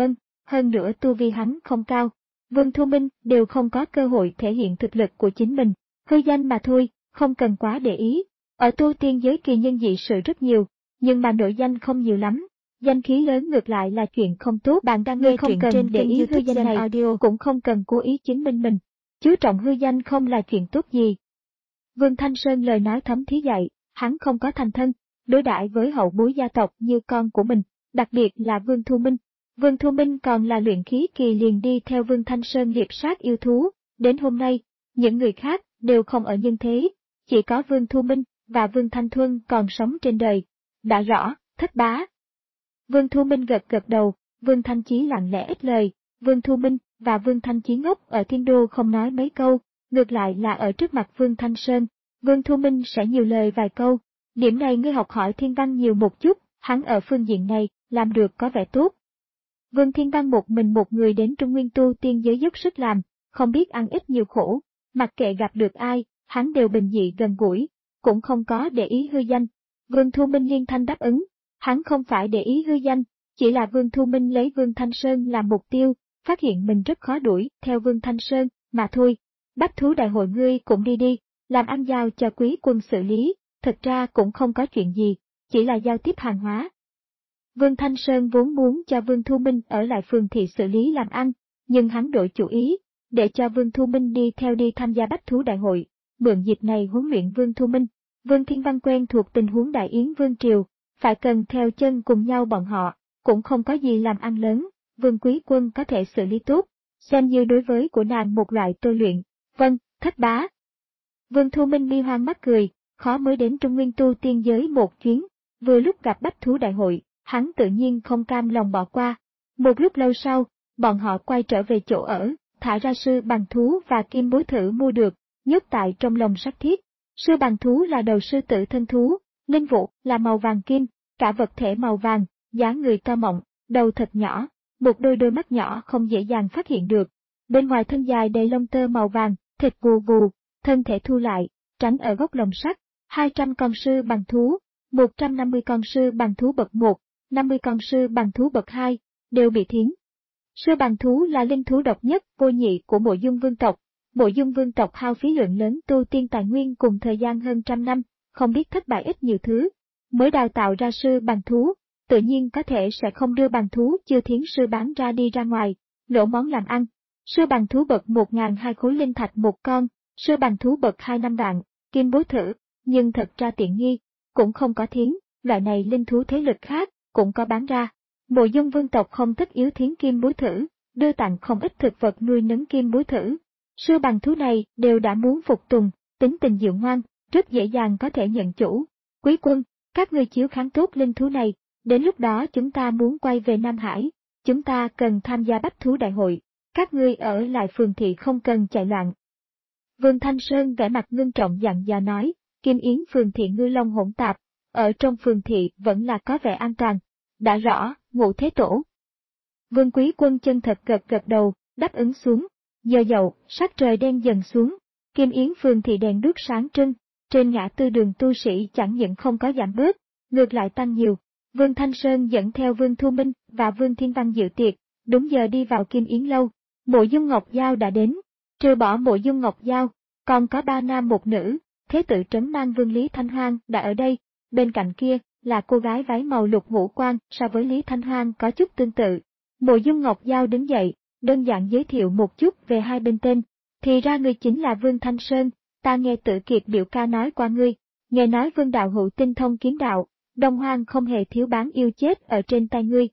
hơn nữa tu vi hắn không cao. Vương Thu Minh đều không có cơ hội thể hiện thực lực của chính mình, hư danh mà thôi, không cần quá để ý. Ở tu tiên giới kỳ nhân dị sự rất nhiều, nhưng mà nổi danh không nhiều lắm. Danh khí lớn ngược lại là chuyện không tốt. Bạn đang nghe không cần trên để ý hư danh này, audio. Cũng không cần cố ý chứng minh mình. Chú trọng hư danh không là chuyện tốt gì. Vương Thanh Sơn lời nói thấm thía dạy, hắn không có thành thân, đối đãi với hậu bối gia tộc như con của mình, đặc biệt là Vương Thu Minh. Vương Thu Minh còn là luyện khí kỳ liền đi theo Vương Thanh Sơn liệp sát yêu thú, đến hôm nay, những người khác đều không ở nhân thế, chỉ có Vương Thu Minh và Vương Thanh Thuân còn sống trên đời. Đã rõ, thất bá. Vương Thu Minh gật gật đầu, Vương Thanh Chí lặng lẽ ít lời, Vương Thu Minh và Vương Thanh Chí ngốc ở Thiên Đô không nói mấy câu, ngược lại là ở trước mặt Vương Thanh Sơn, Vương Thu Minh sẽ nhiều lời vài câu. Điểm này ngươi học hỏi Thiên Văn nhiều một chút, hắn ở phương diện này, làm được có vẻ tốt. Vương Thiên Văn một mình một người đến Trung Nguyên tu tiên giới dốc sức làm, không biết ăn ít nhiều khổ, mặc kệ gặp được ai, hắn đều bình dị gần gũi, cũng không có để ý hư danh. Vương Thu Minh liên thanh đáp ứng, hắn không phải để ý hư danh, chỉ là Vương Thu Minh lấy Vương Thanh Sơn làm mục tiêu, phát hiện mình rất khó đuổi theo Vương Thanh Sơn, mà thôi. Bách thú đại hội ngươi cũng đi đi, làm ăn giao cho quý quân xử lý, thật ra cũng không có chuyện gì, chỉ là giao tiếp hàng hóa. Vương Thanh Sơn vốn muốn cho Vương Thu Minh ở lại phường thị xử lý làm ăn, nhưng hắn đổi chủ ý, để cho Vương Thu Minh đi theo đi tham gia bách thú đại hội, mượn dịp này huấn luyện Vương Thu Minh. Vương Thiên Văn quen thuộc tình huống Đại Yến Vương Triều, phải cần theo chân cùng nhau bọn họ, cũng không có gì làm ăn lớn, Vương Quý Quân có thể xử lý tốt, xem như đối với của nàng một loại tôi luyện. Vâng, thất bá. Vương Thu Minh mi hoang mắt cười, khó mới đến Trung Nguyên tu tiên giới một chuyến, vừa lúc gặp bách thú đại hội, hắn tự nhiên không cam lòng bỏ qua. Một lúc lâu sau, bọn họ quay trở về chỗ ở, thả ra sư bằng thú và kim bối thử mua được, nhốt tại trong lồng sắt thiết. Sư bằng thú là đầu sư tử thân thú, linh vụ là màu vàng kim, cả vật thể màu vàng, dáng người cao mọng, đầu thật nhỏ, một đôi đôi mắt nhỏ không dễ dàng phát hiện được. Bên ngoài thân dài đầy lông tơ màu vàng, thịt vù vù, thân thể thu lại, tránh ở góc lồng sắt. hai trăm con sư bằng thú, một trăm năm mươi con sư bằng thú bậc một, năm mươi con sư bằng thú bậc hai, đều bị thiến. Sư bằng thú là linh thú độc nhất vô nhị của Mộ Dung vương tộc. Mộ Dung vương tộc hao phí lượng lớn tu tiên tài nguyên cùng thời gian hơn trăm năm, không biết thất bại ít nhiều thứ, mới đào tạo ra sư bằng thú, tự nhiên có thể sẽ không đưa bằng thú chưa thiến sư bán ra đi ra ngoài, lỗ món làm ăn. Sư bằng thú bậc một ngàn hai khối linh thạch một con, sư bằng thú bậc hai năm vạn, kim bối thử, nhưng thật ra tiện nghi, cũng không có thiến, loại này linh thú thế lực khác, cũng có bán ra. Mộ Dung vương tộc không thích yếu thiến kim bối thử, đưa tặng không ít thực vật nuôi nấng kim bối thử. Sư bằng thú này đều đã muốn phục tùng, tính tình dịu ngoan, rất dễ dàng có thể nhận chủ. Quý quân, các ngươi chiếu kháng tốt linh thú này, đến lúc đó chúng ta muốn quay về Nam Hải, chúng ta cần tham gia bách thú đại hội, các ngươi ở lại phường thị không cần chạy loạn. Vương Thanh Sơn vẻ mặt ngưng trọng dặn dò nói, Kim Yến phường thị ngư long hỗn tạp, ở trong phường thị vẫn là có vẻ an toàn. Đã rõ, Ngũ Thế Tổ. Vương Quý Quân chân thật gật gật đầu, đáp ứng xuống. Giờ dậu, sắc trời đen dần xuống, Kim Yến phường thị đèn đuốc sáng trưng, trên ngã tư đường tu sĩ chẳng những không có giảm bớt, ngược lại tăng nhiều. Vương Thanh Sơn dẫn theo Vương Thu Minh và Vương Thiên Văn dự tiệc, đúng giờ đi vào Kim Yến lâu. Mộ Dung Ngọc Giao đã đến, trừ bỏ Mộ Dung Ngọc Giao, còn có ba nam một nữ, thế tử trấn mang Vương Lý Thanh Hoang đã ở đây, bên cạnh kia là cô gái váy màu lục ngũ quan, so với Lý Thanh Hoang có chút tương tự. Mộ Dung Ngọc Giao đứng dậy, đơn giản giới thiệu một chút về hai bên tên, thì ra ngươi chính là Vương Thanh Sơn, ta nghe Tử Kiệt biểu ca nói qua ngươi, nghe nói Vương đạo hữu tinh thông kiếm đạo, Đông Hoang không hề thiếu bán yêu chết ở trên tay ngươi.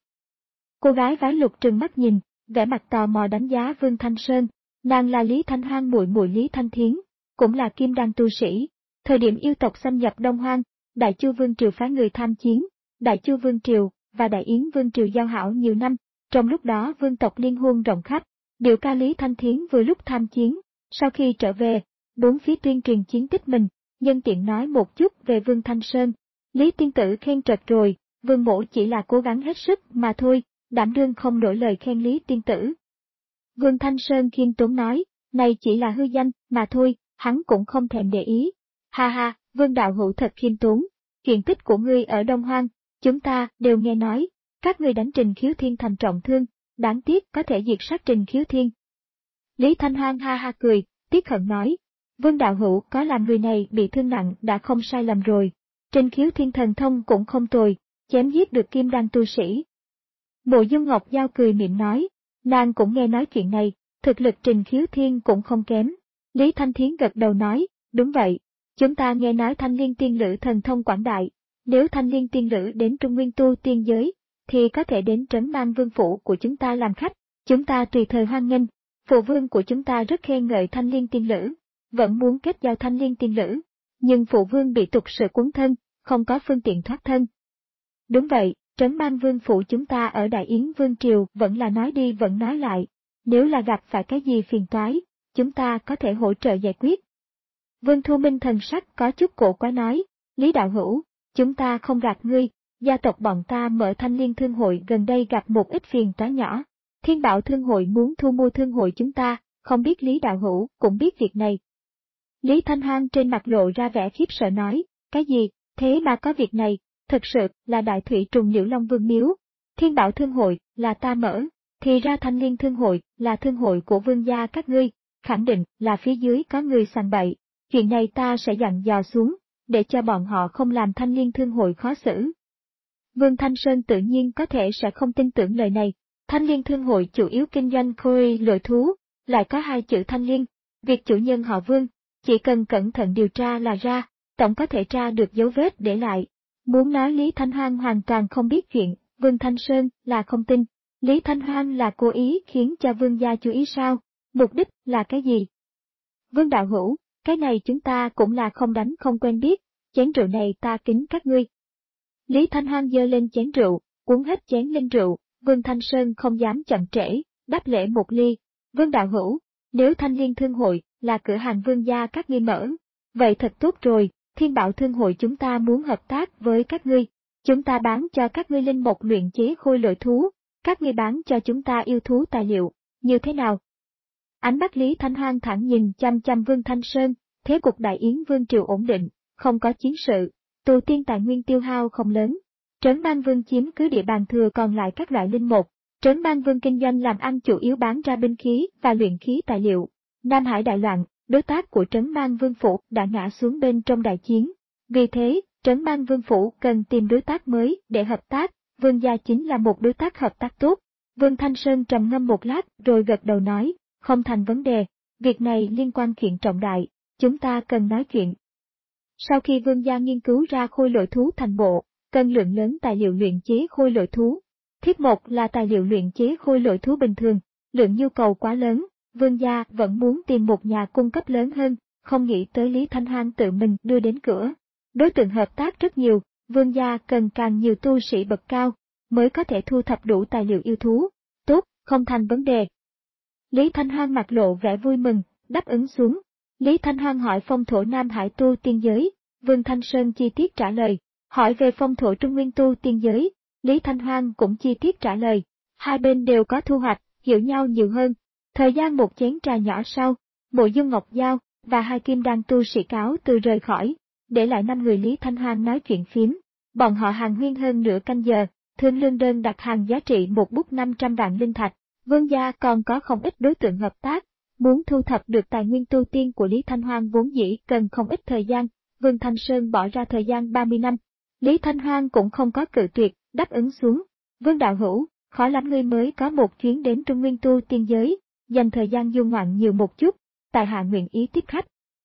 Cô gái váy lục trừng mắt nhìn, vẻ mặt tò mò đánh giá Vương Thanh Sơn, nàng là Lý Thanh Hoang muội muội Lý Thanh Thiến, cũng là kim đan tu sĩ. Thời điểm yêu tộc xâm nhập Đông Hoang, Đại Chu Vương Triều phái người tham chiến, Đại Chu Vương Triều và Đại Yến Vương Triều giao hảo nhiều năm, trong lúc đó vương tộc liên hôn rộng khắp. Biểu ca Lý Thanh Thiến vừa lúc tham chiến, sau khi trở về, bốn phía tuyên truyền chiến tích mình, nhân tiện nói một chút về Vương Thanh Sơn. Lý tiên tử khen trật rồi, Vương mỗ chỉ là cố gắng hết sức mà thôi, đảm đương không đổi lời khen Lý tiên tử. Vương Thanh Sơn khiêm tốn nói, này chỉ là hư danh mà thôi, hắn cũng không thèm để ý. Ha ha, Vương đạo hữu thật khiêm tốn, chuyện tích của ngươi ở Đông Hoang, chúng ta đều nghe nói, các ngươi đánh Trình Khiếu Thiên thành trọng thương, đáng tiếc có thể diệt sát Trình Khiếu Thiên. Lý Thanh Hoang ha ha cười, tiếc hận nói, Vương đạo hữu có làm người này bị thương nặng đã không sai lầm rồi. Trình Khiếu Thiên thần thông cũng không tồi, chém giết được kim đan tu sĩ. Mộ Dung Ngọc Giao cười miệng nói, nàng cũng nghe nói chuyện này, thực lực Trình Khiếu Thiên cũng không kém. Lý Thanh Thiến gật đầu nói, đúng vậy, chúng ta nghe nói Thanh Liên Tiên Lữ thần thông quảng đại, nếu Thanh Liên Tiên Lữ đến Trung Nguyên tu tiên giới, thì có thể đến Trấn Mang Vương phủ của chúng ta làm khách, chúng ta tùy thời hoan nghênh. Phụ vương của chúng ta rất khen ngợi Thanh Liên Tiên Lữ, vẫn muốn kết giao Thanh Liên Tiên Lữ, nhưng phụ vương bị tục sự cuốn thân, không có phương tiện thoát thân. Đúng vậy, Trấn Mang Vương phủ chúng ta ở Đại Yến Vương Triều vẫn là nói đi vẫn nói lại, nếu là gặp phải cái gì phiền toái, chúng ta có thể hỗ trợ giải quyết. Vương Thu Minh thần sắc có chút cổ quái nói, Lý đạo hữu, chúng ta không gạt ngươi, gia tộc bọn ta mở Thanh Liên Thương hội gần đây gặp một ít phiền toái nhỏ. Thiên Bảo Thương hội muốn thu mua thương hội chúng ta, không biết Lý đạo hữu cũng biết việc này. Lý Thanh Hoang trên mặt lộ ra vẻ khiếp sợ nói, cái gì, thế mà có việc này, thực sự là Đại Thủy Trùng Liễu Long Vương Miếu. Thiên Bảo Thương hội là ta mở, thì ra Thanh Liên Thương hội là thương hội của vương gia các ngươi, khẳng định là phía dưới có người sằng bậy. Chuyện này ta sẽ dặn dò xuống, để cho bọn họ không làm Thanh Liên Thương hội khó xử. Vương Thanh Sơn tự nhiên có thể sẽ không tin tưởng lời này. Thanh Liên Thương hội chủ yếu kinh doanh khôi lội thú, lại có hai chữ Thanh Liên, việc chủ nhân họ Vương, chỉ cần cẩn thận điều tra là ra, tổng có thể tra được dấu vết để lại. Muốn nói Lý Thanh Hoang hoàn toàn không biết chuyện, Vương Thanh Sơn là không tin. Lý Thanh Hoang là cố ý khiến cho Vương gia chú ý sao? Mục đích là cái gì? Vương đạo hữu, cái này chúng ta cũng là không đánh không quen biết, chén rượu này ta kính các ngươi. Lý Thanh Hoang giơ lên chén rượu, uống hết chén lên rượu. Vương Thanh Sơn không dám chậm trễ, đáp lễ một ly. Vương đạo hữu, nếu Thanh Liên Thương hội là cửa hàng vương gia các ngươi mở, vậy thật tốt rồi, Thiên Bảo Thương hội chúng ta muốn hợp tác với các ngươi. Chúng ta bán cho các ngươi linh mục luyện chế khôi lội thú, các ngươi bán cho chúng ta yêu thú tài liệu, như thế nào? Ánh mắt Lý Thanh Hoang thẳng nhìn chăm chăm Vương Thanh Sơn, thế cục Đại Yến Vương triều ổn định, không có chiến sự, tu tiên tài nguyên tiêu hao không lớn. Trấn Mang Vương chiếm cứ địa bàn thừa còn lại các loại linh mục, Trấn Mang Vương kinh doanh làm ăn chủ yếu bán ra binh khí và luyện khí tài liệu. Nam Hải đại loạn, đối tác của Trấn Mang Vương phủ đã ngã xuống bên trong đại chiến. Vì thế, Trấn Mang Vương phủ cần tìm đối tác mới để hợp tác, Vương gia chính là một đối tác hợp tác tốt. Vương Thanh Sơn trầm ngâm một lát rồi gật đầu nói, không thành vấn đề, việc này liên quan chuyện trọng đại, chúng ta cần nói chuyện. Sau khi Vương gia nghiên cứu ra khôi lội thú thành bộ, cần lượng lớn tài liệu luyện chế khôi lội thú. Thiết một là tài liệu luyện chế khôi lội thú bình thường, lượng nhu cầu quá lớn, Vương gia vẫn muốn tìm một nhà cung cấp lớn hơn, không nghĩ tới Lý Thanh Hoang tự mình đưa đến cửa. Đối tượng hợp tác rất nhiều, Vương gia cần càng nhiều tu sĩ bậc cao, mới có thể thu thập đủ tài liệu yêu thú. Tốt, không thành vấn đề. Lý Thanh Hoang mặt lộ vẻ vui mừng, đáp ứng xuống. Lý Thanh Hoang hỏi phong thổ Nam Hải tu tiên giới, Vương Thanh Sơn chi tiết trả lời. Hỏi về phong thổ Trung Nguyên tu tiên giới, Lý Thanh Hoang cũng chi tiết trả lời. Hai bên đều có thu hoạch, hiểu nhau nhiều hơn. Thời gian một chén trà nhỏ sau, Mộ Dung Ngọc Giao và hai kim đan tu sĩ cáo từ rời khỏi, để lại năm người Lý Thanh Hoang nói chuyện phím. Bọn họ hàn huyên hơn nửa canh giờ, Thương Lương đơn đặt hàng giá trị một bút năm trăm vạn linh thạch. Vương gia còn có không ít đối tượng hợp tác, muốn thu thập được tài nguyên tu tiên của Lý Thanh Hoang vốn dĩ cần không ít thời gian, Vương Thanh Sơn bỏ ra thời gian ba mươi năm. Lý Thanh Hoang cũng không có cự tuyệt, đáp ứng xuống. Vương đạo hữu, khó lắm ngươi mới có một chuyến đến Trung Nguyên tu tiên giới, dành thời gian du ngoạn nhiều một chút, tại hạ nguyện ý tiếp khách.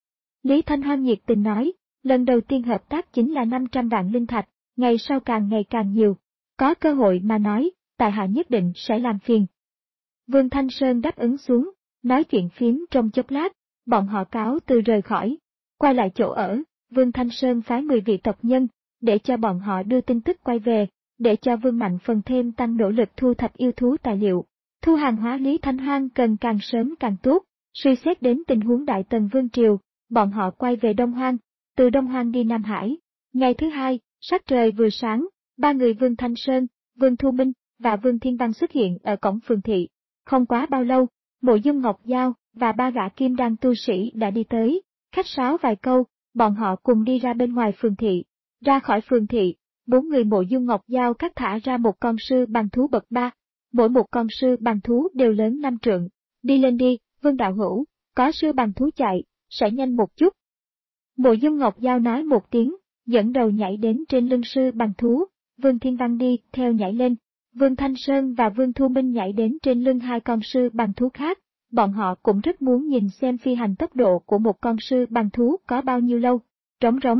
Lý Thanh Hoang nhiệt tình nói, lần đầu tiên hợp tác chính là năm trăm vạn linh thạch, ngày sau càng ngày càng nhiều. Có cơ hội mà nói, tại hạ nhất định sẽ làm phiền. Vương Thanh Sơn đáp ứng xuống, nói chuyện phím trong chốc lát, bọn họ cáo từ rời khỏi. Quay lại chỗ ở, Vương Thanh Sơn phái mười vị tộc nhân, để cho bọn họ đưa tin tức quay về, để cho Vương Mạnh phần thêm tăng nỗ lực thu thập yêu thú tài liệu. Thu hàng hóa Lý Thanh Hoang cần càng sớm càng tốt, suy xét đến tình huống Đại Tần Vương Triều, bọn họ quay về Đông Hoang, từ Đông Hoang đi Nam Hải. Ngày thứ hai, sắc trời vừa sáng, ba người Vương Thanh Sơn, Vương Thu Minh và Vương Thiên Văn xuất hiện ở cổng phường thị. Không quá bao lâu, Mộ Dung Ngọc Giao và ba gã kim đan tu sĩ đã đi tới, khách sáo vài câu, bọn họ cùng đi ra bên ngoài phường thị. Ra khỏi phường thị, bốn người Mộ Dung Ngọc Giao cắt thả ra một con sư bằng thú bậc ba. mỗi một con sư bằng thú đều lớn năm trượng. Đi lên đi, Vương đạo hữu, có sư bằng thú chạy, sẽ nhanh một chút. Mộ Dung Ngọc Giao nói một tiếng, dẫn đầu nhảy đến trên lưng sư bằng thú, Vương Thiên Văn đi theo nhảy lên, Vương Thanh Sơn và Vương Thu Minh nhảy đến trên lưng hai con sư bằng thú khác, bọn họ cũng rất muốn nhìn xem phi hành tốc độ của một con sư bằng thú có bao nhiêu lâu. Trống rống.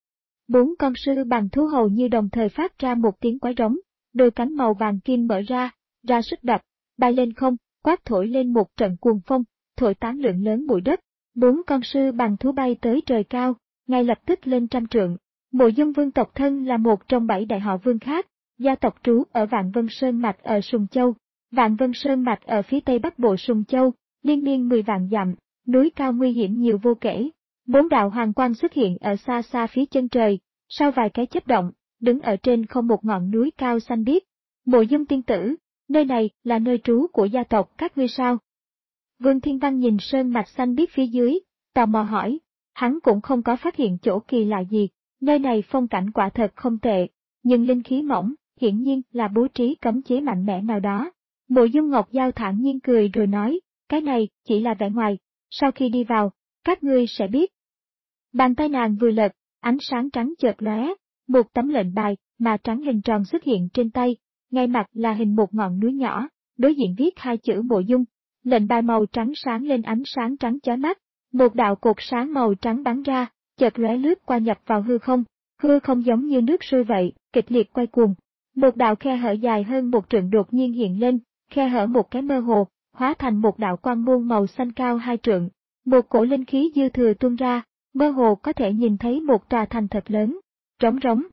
Bốn con sư bằng thú hầu như đồng thời phát ra một tiếng quái rống, đôi cánh màu vàng kim mở ra, ra sức đập, bay lên không, quát thổi lên một trận cuồng phong, thổi tán lượng lớn bụi đất. Bốn con sư bằng thú bay tới trời cao, ngay lập tức lên trăm trượng. Mộ Dung Vương tộc thân là một trong bảy đại họ Vương khác, gia tộc trú ở Vạn Vân Sơn Mạch ở Sùng Châu. Vạn Vân Sơn Mạch ở phía tây bắc bộ Sùng Châu, liên miên mười vạn dặm, núi cao nguy hiểm nhiều vô kể. Bốn đạo hoàng quang xuất hiện ở xa xa phía chân trời, sau vài cái chớp động, đứng ở trên không một ngọn núi cao xanh biếc. Mộ Dung tiên tử, nơi này là nơi trú của gia tộc các ngươi sao? Vương Thiên Văn nhìn sơn mạch xanh biếc phía dưới, tò mò hỏi, hắn cũng không có phát hiện chỗ kỳ lạ gì, nơi này phong cảnh quả thật không tệ, nhưng linh khí mỏng, hiển nhiên là bố trí cấm chế mạnh mẽ nào đó. Mộ Dung Ngọc Giao thản nhiên cười rồi nói, cái này chỉ là vẻ ngoài, sau khi đi vào, các ngươi sẽ biết. Bàn tay nàng vừa lật, ánh sáng trắng chợt lóe, một tấm lệnh bài mà trắng hình tròn xuất hiện trên tay, ngay mặt là hình một ngọn núi nhỏ, đối diện viết hai chữ Mộ Dung. Lệnh bài màu trắng sáng lên ánh sáng trắng chói mắt, một đạo cột sáng màu trắng bắn ra, chợt lóe lướt qua nhập vào hư không, hư không giống như nước sôi vậy, kịch liệt quay cuồng. Một đạo khe hở dài hơn một trượng đột nhiên hiện lên, khe hở một cái mơ hồ, hóa thành một đạo quang môn màu xanh cao hai trượng. Một cổ linh khí dư thừa tuôn ra, mơ hồ có thể nhìn thấy một tòa thành thật lớn. Trống rống.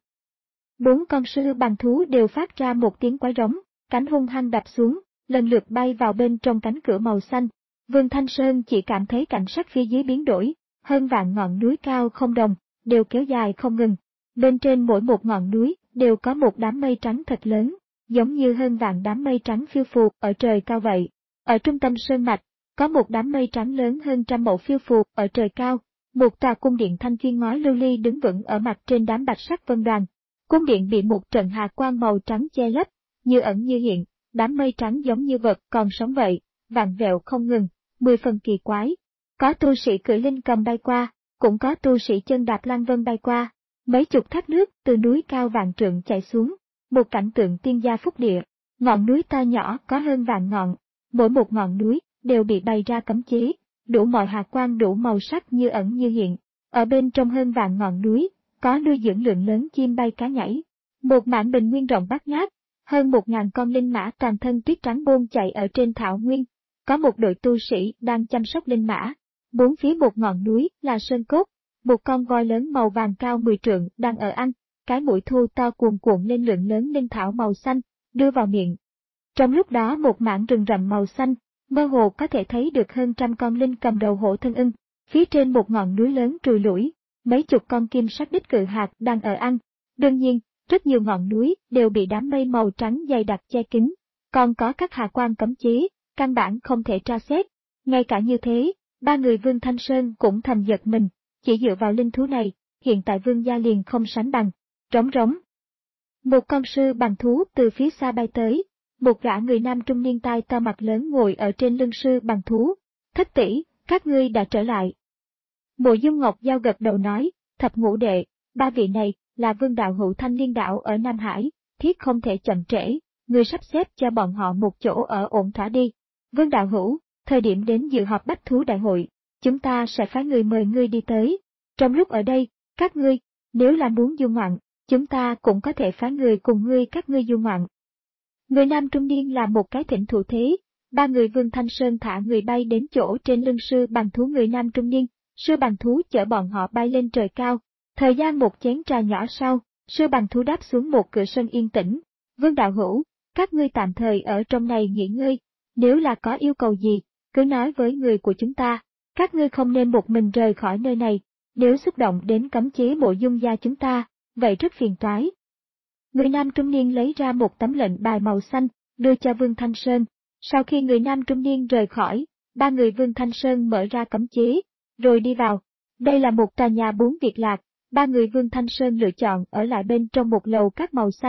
Bốn con sư bằng thú đều phát ra một tiếng quái rống, cánh hung hăng đập xuống, lần lượt bay vào bên trong cánh cửa màu xanh. Vương Thanh Sơn chỉ cảm thấy cảnh sắc phía dưới biến đổi, hơn vạn ngọn núi cao không đồng, đều kéo dài không ngừng. Bên trên mỗi một ngọn núi đều có một đám mây trắng thật lớn, giống như hơn vạn đám mây trắng phiêu phù ở trời cao vậy. Ở trung tâm sơn mạch, có một đám mây trắng lớn hơn trăm mẫu phiêu phù ở trời cao. Một tòa cung điện thanh viên ngói lưu ly đứng vững ở mặt trên đám bạch sắc vân đoàn. Cung điện bị một trận hà quang màu trắng che lấp, như ẩn như hiện. Đám mây trắng giống như vật còn sống vậy, vặn vẹo không ngừng, mười phần kỳ quái. Có tu sĩ cưỡi linh cầm bay qua, cũng có tu sĩ chân đạp lăng vân bay qua. Mấy chục thác nước từ núi cao vạn trượng chảy xuống, một cảnh tượng tiên gia phúc địa. Ngọn núi to nhỏ có hơn vạn ngọn, mỗi một ngọn núi đều bị bày ra cấm chế, đủ mọi hà quang đủ màu sắc như ẩn như hiện. Ở bên trong hơn vạn ngọn núi, có nuôi dưỡng lượng lớn chim bay cá nhảy. Một mảng bình nguyên rộng bát ngát. Hơn một ngàn con linh mã toàn thân tuyết trắng bôn chạy ở trên thảo nguyên, có một đội tu sĩ đang chăm sóc linh mã. Bốn phía một ngọn núi là sơn cốt, một con voi lớn màu vàng cao mười trượng đang ở ăn, cái mũi thu to cuồn cuộn lên lượng lớn linh thảo màu xanh, đưa vào miệng. Trong lúc đó một mảng rừng rậm màu xanh, mơ hồ có thể thấy được hơn trăm con linh cầm đầu hổ thân ưng. Phía trên một ngọn núi lớn trùi lủi, mấy chục con kim sắc đích cự hạt đang ở ăn. Đương nhiên, rất nhiều ngọn núi đều bị đám mây màu trắng dày đặc che kín, còn có các hà quang cấm chế, căn bản không thể tra xét. Ngay cả như thế, ba người Vương Thanh Sơn cũng thầm giật mình, chỉ dựa vào linh thú này, hiện tại Vương gia liền không sánh bằng. Trống rống. Một con sư bằng thú từ phía xa bay tới, một gã người nam trung niên tai to mặt lớn ngồi ở trên lưng sư bằng thú. Thất tỷ, các ngươi đã trở lại. Mộ Dung Ngọc Giao gật đầu nói, thập ngũ đệ, ba vị này là Vương đạo hữu Thanh Liên đạo ở Nam Hải, thiết không thể chậm trễ, ngươi sắp xếp cho bọn họ một chỗ ở ổn thỏa đi. Vương đạo hữu, thời điểm đến dự họp bách thú đại hội, chúng ta sẽ phái người mời ngươi đi tới. Trong lúc ở đây, các ngươi, nếu là muốn du ngoạn, chúng ta cũng có thể phái người cùng ngươi các ngươi du ngoạn. Người nam trung niên là một cái thỉnh thủ thế, ba người Vương Thanh Sơn thả người bay đến chỗ trên lưng sư bằng thú người nam trung niên, sư bằng thú chở bọn họ bay lên trời cao. Thời gian một chén trà nhỏ sau, sư bằng thú đáp xuống một cửa sân yên tĩnh. Vương đạo hữu, các ngươi tạm thời ở trong này nghỉ ngơi, nếu là có yêu cầu gì, cứ nói với người của chúng ta, các ngươi không nên một mình rời khỏi nơi này, nếu xúc động đến cấm chế Mộ Dung gia chúng ta, vậy rất phiền toái. Người nam trung niên lấy ra một tấm lệnh bài màu xanh, đưa cho Vương Thanh Sơn. Sau khi người nam trung niên rời khỏi, ba người Vương Thanh Sơn mở ra cấm chế, rồi đi vào. Đây là một tòa nhà bốn việt lạc. Ba người Vương Thanh Sơn lựa chọn ở lại bên trong một lầu các màu xanh,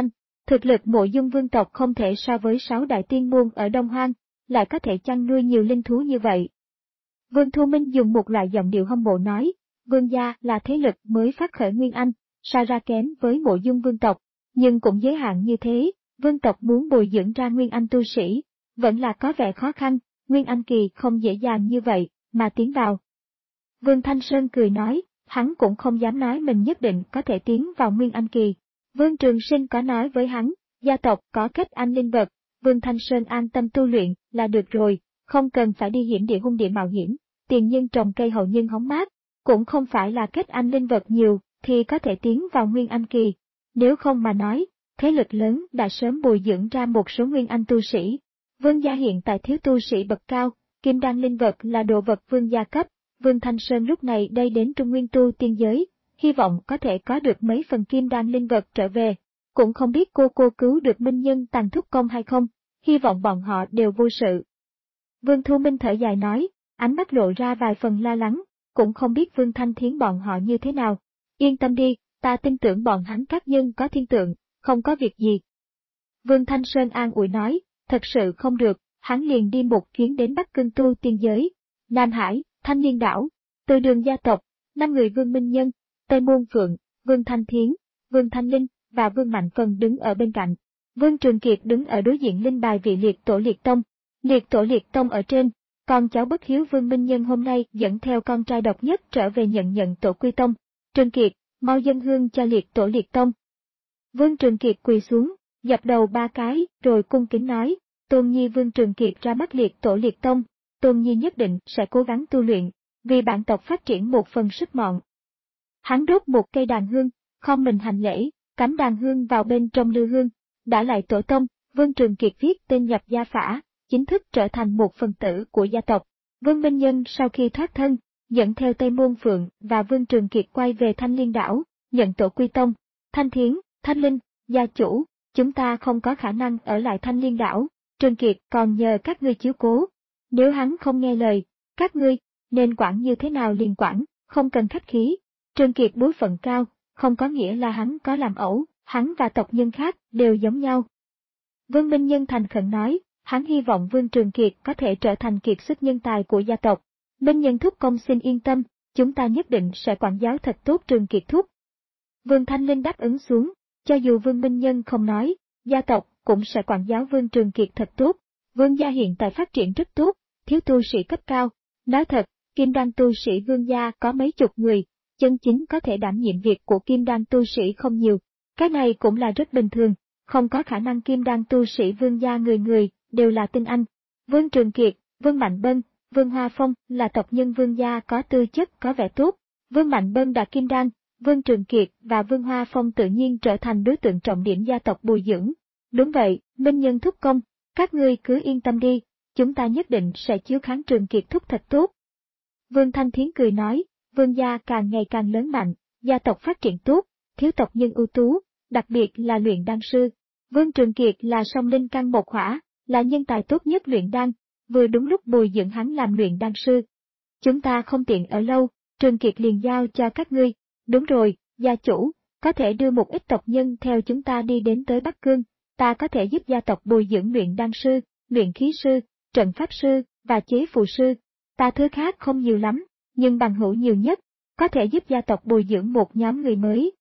Thực lực Mộ Dung vương tộc không thể so với sáu đại tiên môn ở Đông Hoang, lại có thể chăn nuôi nhiều linh thú như vậy. Vương Thu Minh dùng một loại giọng điệu hâm mộ nói, Vương gia là thế lực mới phát khởi Nguyên Anh, so ra kém với Mộ Dung vương tộc, nhưng cũng giới hạn như thế, vương tộc muốn bồi dưỡng ra Nguyên Anh tu sĩ, vẫn là có vẻ khó khăn, Nguyên Anh kỳ không dễ dàng như vậy, mà tiến vào. Vương Thanh Sơn cười nói, hắn cũng không dám nói mình nhất định có thể tiến vào Nguyên Anh kỳ. Vương Trường Sinh có nói với hắn, gia tộc có kết anh linh vật, Vương Thanh Sơn an tâm tu luyện là được rồi, không cần phải đi hiểm địa hung địa mạo hiểm, tiền nhân trồng cây hậu nhân hóng mát, cũng không phải là kết anh linh vật nhiều thì có thể tiến vào Nguyên Anh kỳ. Nếu không mà nói, thế lực lớn đã sớm bồi dưỡng ra một số Nguyên Anh tu sĩ. Vương gia hiện tại thiếu tu sĩ bậc cao, kim đan linh vật là đồ vật vương gia cấp, Vương Thanh Sơn lúc này đây đến Trung Nguyên tu tiên giới, hy vọng có thể có được mấy phần kim đan linh vật trở về. Cũng không biết cô cô cứu được Minh Nhân Tàn Thúc Công hay không, hy vọng bọn họ đều vô sự. Vương Thu Minh thở dài nói, ánh mắt lộ ra vài phần lo lắng, cũng không biết Vương Thanh Thiến bọn họ như thế nào. Yên tâm đi, ta tin tưởng bọn hắn các nhân có thiên tượng, không có việc gì. Vương Thanh Sơn an ủi nói, thật sự không được, hắn liền đi một chuyến đến Bắc Cương tu tiên giới, Nam Hải, Thanh Liên Đảo, Từ Đường gia tộc, năm người Vương Minh Nhân, Tây Môn Phượng, Vương Thanh Thiến, Vương Thanh Linh và Vương Mạnh Phần đứng ở bên cạnh. Vương Trường Kiệt đứng ở đối diện linh bài vị liệt tổ liệt tông, liệt tổ liệt tông ở trên, con cháu bất hiếu Vương Minh Nhân hôm nay dẫn theo con trai độc nhất trở về nhận nhận tổ quy tông. Trường Kiệt, mau dâng hương cho liệt tổ liệt tông. Vương Trường Kiệt quỳ xuống, dập đầu ba cái, rồi cung kính nói, Tôn Nhi Vương Trường Kiệt ra mắt liệt tổ liệt tông, Tôn Nhi nhất định sẽ cố gắng tu luyện, vì bản tộc phát triển một phần sức mọn. Hắn đốt một cây đàn hương, khom mình hành lễ, cắm đàn hương vào bên trong lư hương, đã lại tổ tông, Vương Trường Kiệt viết tên nhập gia phả, chính thức trở thành một phần tử của gia tộc. Vương Minh Nhân sau khi thoát thân, dẫn theo Tây Môn Phượng và Vương Trường Kiệt quay về Thanh Liên Đảo, nhận tổ quy tông. Thanh Thiến, Thanh Linh, gia chủ, chúng ta không có khả năng ở lại Thanh Liên Đảo, Trường Kiệt còn nhờ các ngươi chiếu cố. Nếu hắn không nghe lời, các ngươi, nên quản như thế nào liền quản, không cần khách khí. Trường Kiệt bối phận cao, không có nghĩa là hắn có làm ẩu, hắn và tộc nhân khác đều giống nhau. Vương Minh Nhân thành khẩn nói, hắn hy vọng Vương Trường Kiệt có thể trở thành kiệt xuất nhân tài của gia tộc. Minh Nhân thúc công xin yên tâm, chúng ta nhất định sẽ quản giáo thật tốt Trường Kiệt thúc. Vương Thanh Linh đáp ứng xuống, cho dù Vương Minh Nhân không nói, gia tộc cũng sẽ quản giáo Vương Trường Kiệt thật tốt. Vương gia hiện tại phát triển rất tốt, thiếu tu sĩ cấp cao. Nói thật, kim đan tu sĩ Vương gia có mấy chục người, chân chính có thể đảm nhiệm việc của kim đan tu sĩ không nhiều. Cái này cũng là rất bình thường, không có khả năng kim đan tu sĩ Vương gia người người đều là tinh anh. Vương Trường Kiệt, Vương Mạnh Bân, Vương Hoa Phong là tộc nhân Vương gia có tư chất có vẻ tốt. Vương Mạnh Bân đã kim đan, Vương Trường Kiệt và Vương Hoa Phong tự nhiên trở thành đối tượng trọng điểm gia tộc bồi dưỡng. Đúng vậy, Minh Nhân thúc công, các ngươi cứ yên tâm đi, chúng ta nhất định sẽ chiếu kháng Trường Kiệt thúc thật tốt. Vương Thanh Thiến cười nói, Vương gia càng ngày càng lớn mạnh, gia tộc phát triển tốt, thiếu tộc nhân ưu tú, đặc biệt là luyện đan sư. Vương Trường Kiệt là song linh căn một hỏa, là nhân tài tốt nhất luyện đan, vừa đúng lúc bồi dưỡng hắn làm luyện đan sư. Chúng ta không tiện ở lâu, Trường Kiệt liền giao cho các ngươi. Đúng rồi, gia chủ, có thể đưa một ít tộc nhân theo chúng ta đi đến tới Bắc Cương, ta có thể giúp gia tộc bồi dưỡng luyện đan sư, luyện khí sư, trận pháp sư và chế phù sư. Ta thứ khác không nhiều lắm, nhưng bằng hữu nhiều nhất, có thể giúp gia tộc bồi dưỡng một nhóm người mới.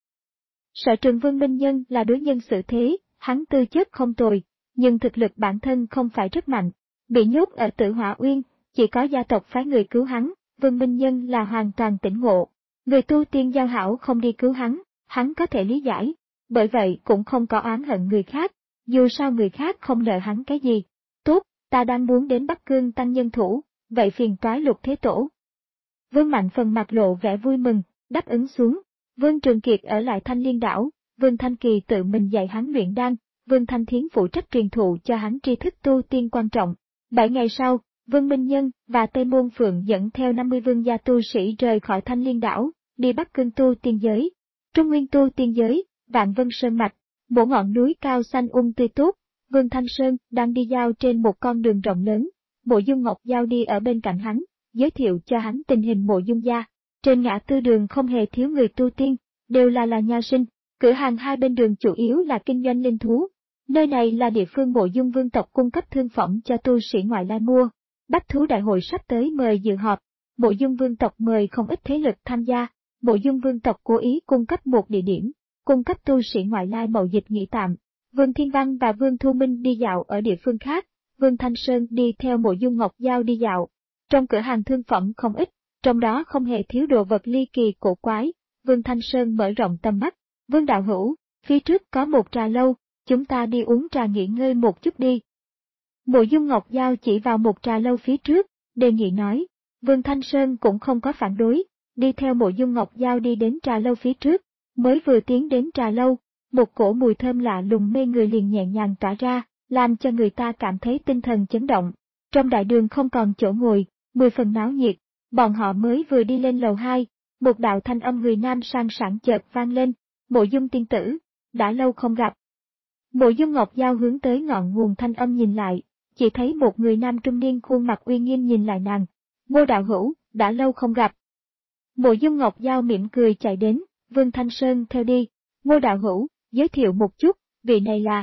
Sở Trường Vương Minh Nhân là đối nhân xử thế, hắn tư chất không tồi, nhưng thực lực bản thân không phải rất mạnh, bị nhốt ở Tử Hỏa Uyên, chỉ có gia tộc phái người cứu hắn, Vương Minh Nhân là hoàn toàn tỉnh ngộ. Người tu tiên giao hảo không đi cứu hắn, hắn có thể lý giải, bởi vậy cũng không có oán hận người khác, dù sao người khác không nợ hắn cái gì. Tốt, ta đang muốn đến Bắc Cương tăng nhân thủ, vậy phiền toái Lục Thế Tổ. Vương Mạnh Phần mặt lộ vẻ vui mừng, đáp ứng xuống. Vương Trường Kiệt ở lại Thanh Liên Đảo, Vương Thanh Kỳ tự mình dạy hắn luyện đan, Vương Thanh Thiến phụ trách truyền thụ cho hắn tri thức tu tiên quan trọng. Bảy ngày sau, Vương Minh Nhân và Tây Môn Phượng dẫn theo năm mươi vương gia tu sĩ rời khỏi Thanh Liên Đảo, đi Bắc Cương tu tiên giới. Trung Nguyên tu tiên giới, Vạn Vân Sơn Mạch, một ngọn núi cao xanh um tươi tốt, Vương Thanh Sơn đang đi giao trên một con đường rộng lớn, Mộ Dung Ngọc Giao đi ở bên cạnh hắn, giới thiệu cho hắn tình hình Mộ Dung gia. Trên ngã tư đường không hề thiếu người tu tiên, đều là là nho sinh, cửa hàng hai bên đường chủ yếu là kinh doanh linh thú, Nơi này là địa phương Mộ Dung vương tộc cung cấp thương phẩm cho tu sĩ ngoại lai mua. Bách thú đại hội sắp tới mời dự họp. Mộ Dung vương tộc mời không ít thế lực tham gia. Mộ Dung vương tộc cố ý cung cấp một địa điểm, cung cấp tu sĩ ngoại lai mậu dịch nghỉ tạm. Vương Thiên Văn và Vương Thu Minh đi dạo ở địa phương khác. Vương Thanh Sơn đi theo Mộ Dung Ngọc Giao đi dạo. Trong cửa hàng thương phẩm không ít, trong đó không hề thiếu đồ vật ly kỳ cổ quái. Vương Thanh Sơn mở rộng tầm mắt. Vương đạo hữu, phía trước có một trà lâu, chúng ta đi uống trà nghỉ ngơi một chút đi. Mộ Dung Ngọc Giao chỉ vào một trà lâu phía trước, đề nghị nói. Vương Thanh Sơn cũng không có phản đối, đi theo Mộ Dung Ngọc Giao đi đến trà lâu phía trước. Mới vừa tiến đến trà lâu, một cổ mùi thơm lạ lùng mê người liền nhẹ nhàng tỏa ra, làm cho người ta cảm thấy tinh thần chấn động. Trong đại đường không còn chỗ ngồi, mười phần náo nhiệt, bọn họ mới vừa đi lên lầu hai, một đạo thanh âm người nam sang sảng chợt vang lên. Mộ Dung tiên tử, đã lâu không gặp. Mộ Dung Ngọc Giao hướng tới ngọn nguồn thanh âm nhìn lại, chỉ thấy một người nam trung niên khuôn mặt uy nghiêm nhìn lại nàng. Ngô đạo hữu, đã lâu không gặp. Mộ Dung Ngọc Giao mỉm cười chạy đến, Vương Thanh Sơn theo đi. Ngô đạo hữu, giới thiệu một chút, vị này là.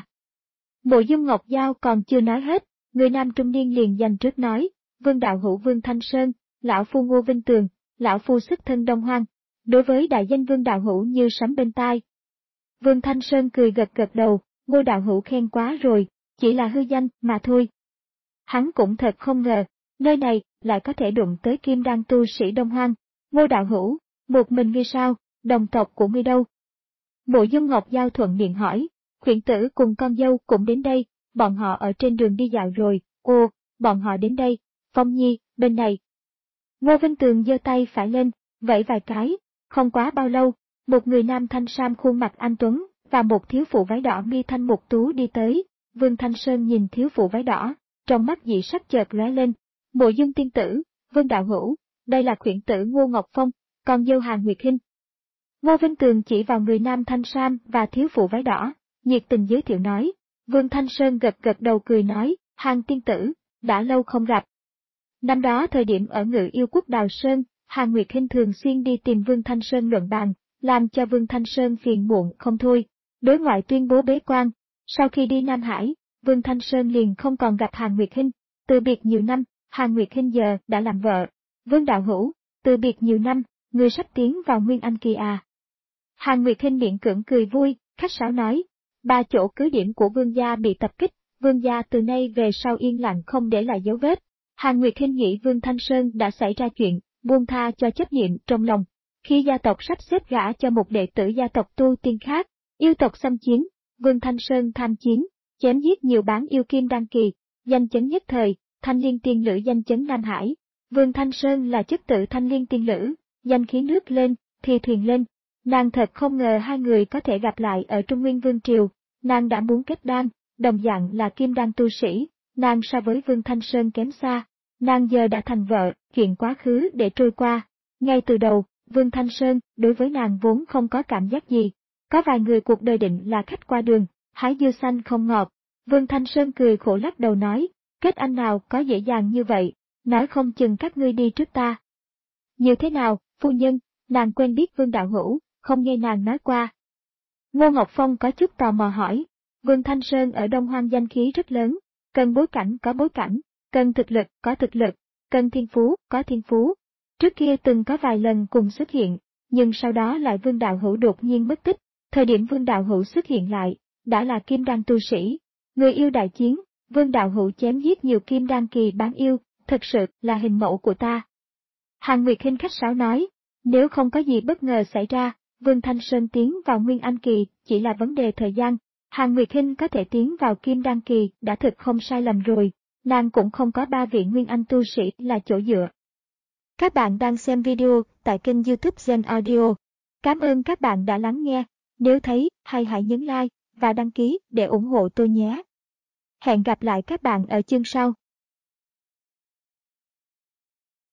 Mộ Dung Ngọc Giao còn chưa nói hết, người nam trung niên liền giành trước nói, Vương đạo hữu Vương Thanh Sơn, lão phu Ngô Vinh Tường, lão phu xuất thân Đông Hoang. Đối với đại danh Vương đạo hữu như sấm bên tai. Vương Thanh Sơn cười gật gật đầu, Ngô đạo hữu khen quá rồi, chỉ là hư danh mà thôi. Hắn cũng thật không ngờ, nơi này lại có thể đụng tới kim đan tu sĩ Đông Hoang. Ngô đạo hữu, một mình ngươi sao, đồng tộc của ngươi đâu? Mộ Dung Ngọc Giao thuận miệng hỏi, khuyển tử cùng con dâu cũng đến đây, bọn họ ở trên đường đi dạo rồi. Ô, bọn họ đến đây, Phong Nhi, bên này. Ngô Vinh Tường giơ tay phải lên, vẫy vài cái. Không quá bao lâu, một người nam thanh sam khuôn mặt anh tuấn và một thiếu phụ váy đỏ mi thanh mục tú đi tới. Vương Thanh Sơn nhìn thiếu phụ váy đỏ, trong mắt dị sắc chợt lóe lên. Mộ Dung tiên tử, Vương đạo hữu, đây là khuyển tử Ngô Ngọc Phong, con dâu Hàn Nguyệt Hinh. Ngô Vinh Tường chỉ vào người nam thanh sam và thiếu phụ váy đỏ, nhiệt tình giới thiệu nói. Vương Thanh Sơn gật gật đầu cười nói, Hàn tiên tử, đã lâu không gặp. Năm đó thời điểm ở Ngự Yêu Quốc Đào Sơn, Hàn Nguyệt Hinh thường xuyên đi tìm Vương Thanh Sơn luận bàn, làm cho Vương Thanh Sơn phiền muộn không thôi. Đối ngoại tuyên bố bế quan. Sau khi đi Nam Hải, Vương Thanh Sơn liền không còn gặp Hàn Nguyệt Hinh. Từ biệt nhiều năm, Hàn Nguyệt Hinh giờ đã làm vợ. Vương đạo hữu, từ biệt nhiều năm, người sắp tiến vào Nguyên Anh kỳ à. Hàn Nguyệt Hinh miệng cưỡng cười vui, khách sáo nói. Ba chỗ cứ điểm của Vương gia bị tập kích, Vương gia từ nay về sau yên lặng không để lại dấu vết. Hàn Nguyệt Hinh nghĩ Vương Thanh Sơn đã xảy ra chuyện, buông tha cho chấp niệm trong lòng. Khi gia tộc sắp xếp gả cho một đệ tử gia tộc tu tiên khác, yêu tộc xâm chiến, Vương Thanh Sơn tham chiến, chém giết nhiều bán yêu kim đan kỳ, danh chấn nhất thời, Thanh Liên tiên lữ danh chấn Nam Hải. Vương Thanh Sơn là chất tử Thanh Liên tiên lữ, danh khí nước lên, thì thuyền lên. Nàng thật không ngờ hai người có thể gặp lại ở Trung Nguyên Vương Triều. Nàng đã muốn kết đan, đồng dạng là kim đan tu sĩ, nàng so với Vương Thanh Sơn kém xa. Nàng giờ đã thành vợ, chuyện quá khứ để trôi qua. Ngay từ đầu, Vương Thanh Sơn đối với nàng vốn không có cảm giác gì. Có vài người cuộc đời định là khách qua đường, hái dưa xanh không ngọt. Vương Thanh Sơn cười khổ lắc đầu nói, kết anh nào có dễ dàng như vậy, nói không chừng các ngươi đi trước ta. Như thế nào, phu nhân, nàng quen biết Vương đạo hữu, không nghe nàng nói qua. Ngô Ngọc Phong có chút tò mò hỏi, Vương Thanh Sơn ở Đông Hoang danh khí rất lớn, cần bối cảnh có bối cảnh, cần thực lực có thực lực, cần thiên phú có thiên phú. Trước kia từng có vài lần cùng xuất hiện, nhưng sau đó lại Vương đạo hữu đột nhiên mất tích. Thời điểm Vương đạo hữu xuất hiện lại, đã là kim đan tu sĩ. Người yêu đại chiến, Vương đạo hữu chém giết nhiều kim đan kỳ bán yêu, thật sự là hình mẫu của ta. Hàn Nguyệt Hinh khách sáo nói, nếu không có gì bất ngờ xảy ra, Vương Thanh Sơn tiến vào Nguyên Anh kỳ chỉ là vấn đề thời gian. Hàn Nguyệt Hinh có thể tiến vào kim đan kỳ đã thực không sai lầm rồi, nàng cũng không có ba vị Nguyên Anh tu sĩ là chỗ dựa. Các bạn đang xem video tại kênh YouTube Gen Audio. Cảm ơn các bạn đã lắng nghe. Nếu thấy hay hãy nhấn like và đăng ký để ủng hộ tôi nhé. Hẹn gặp lại các bạn ở chương sau.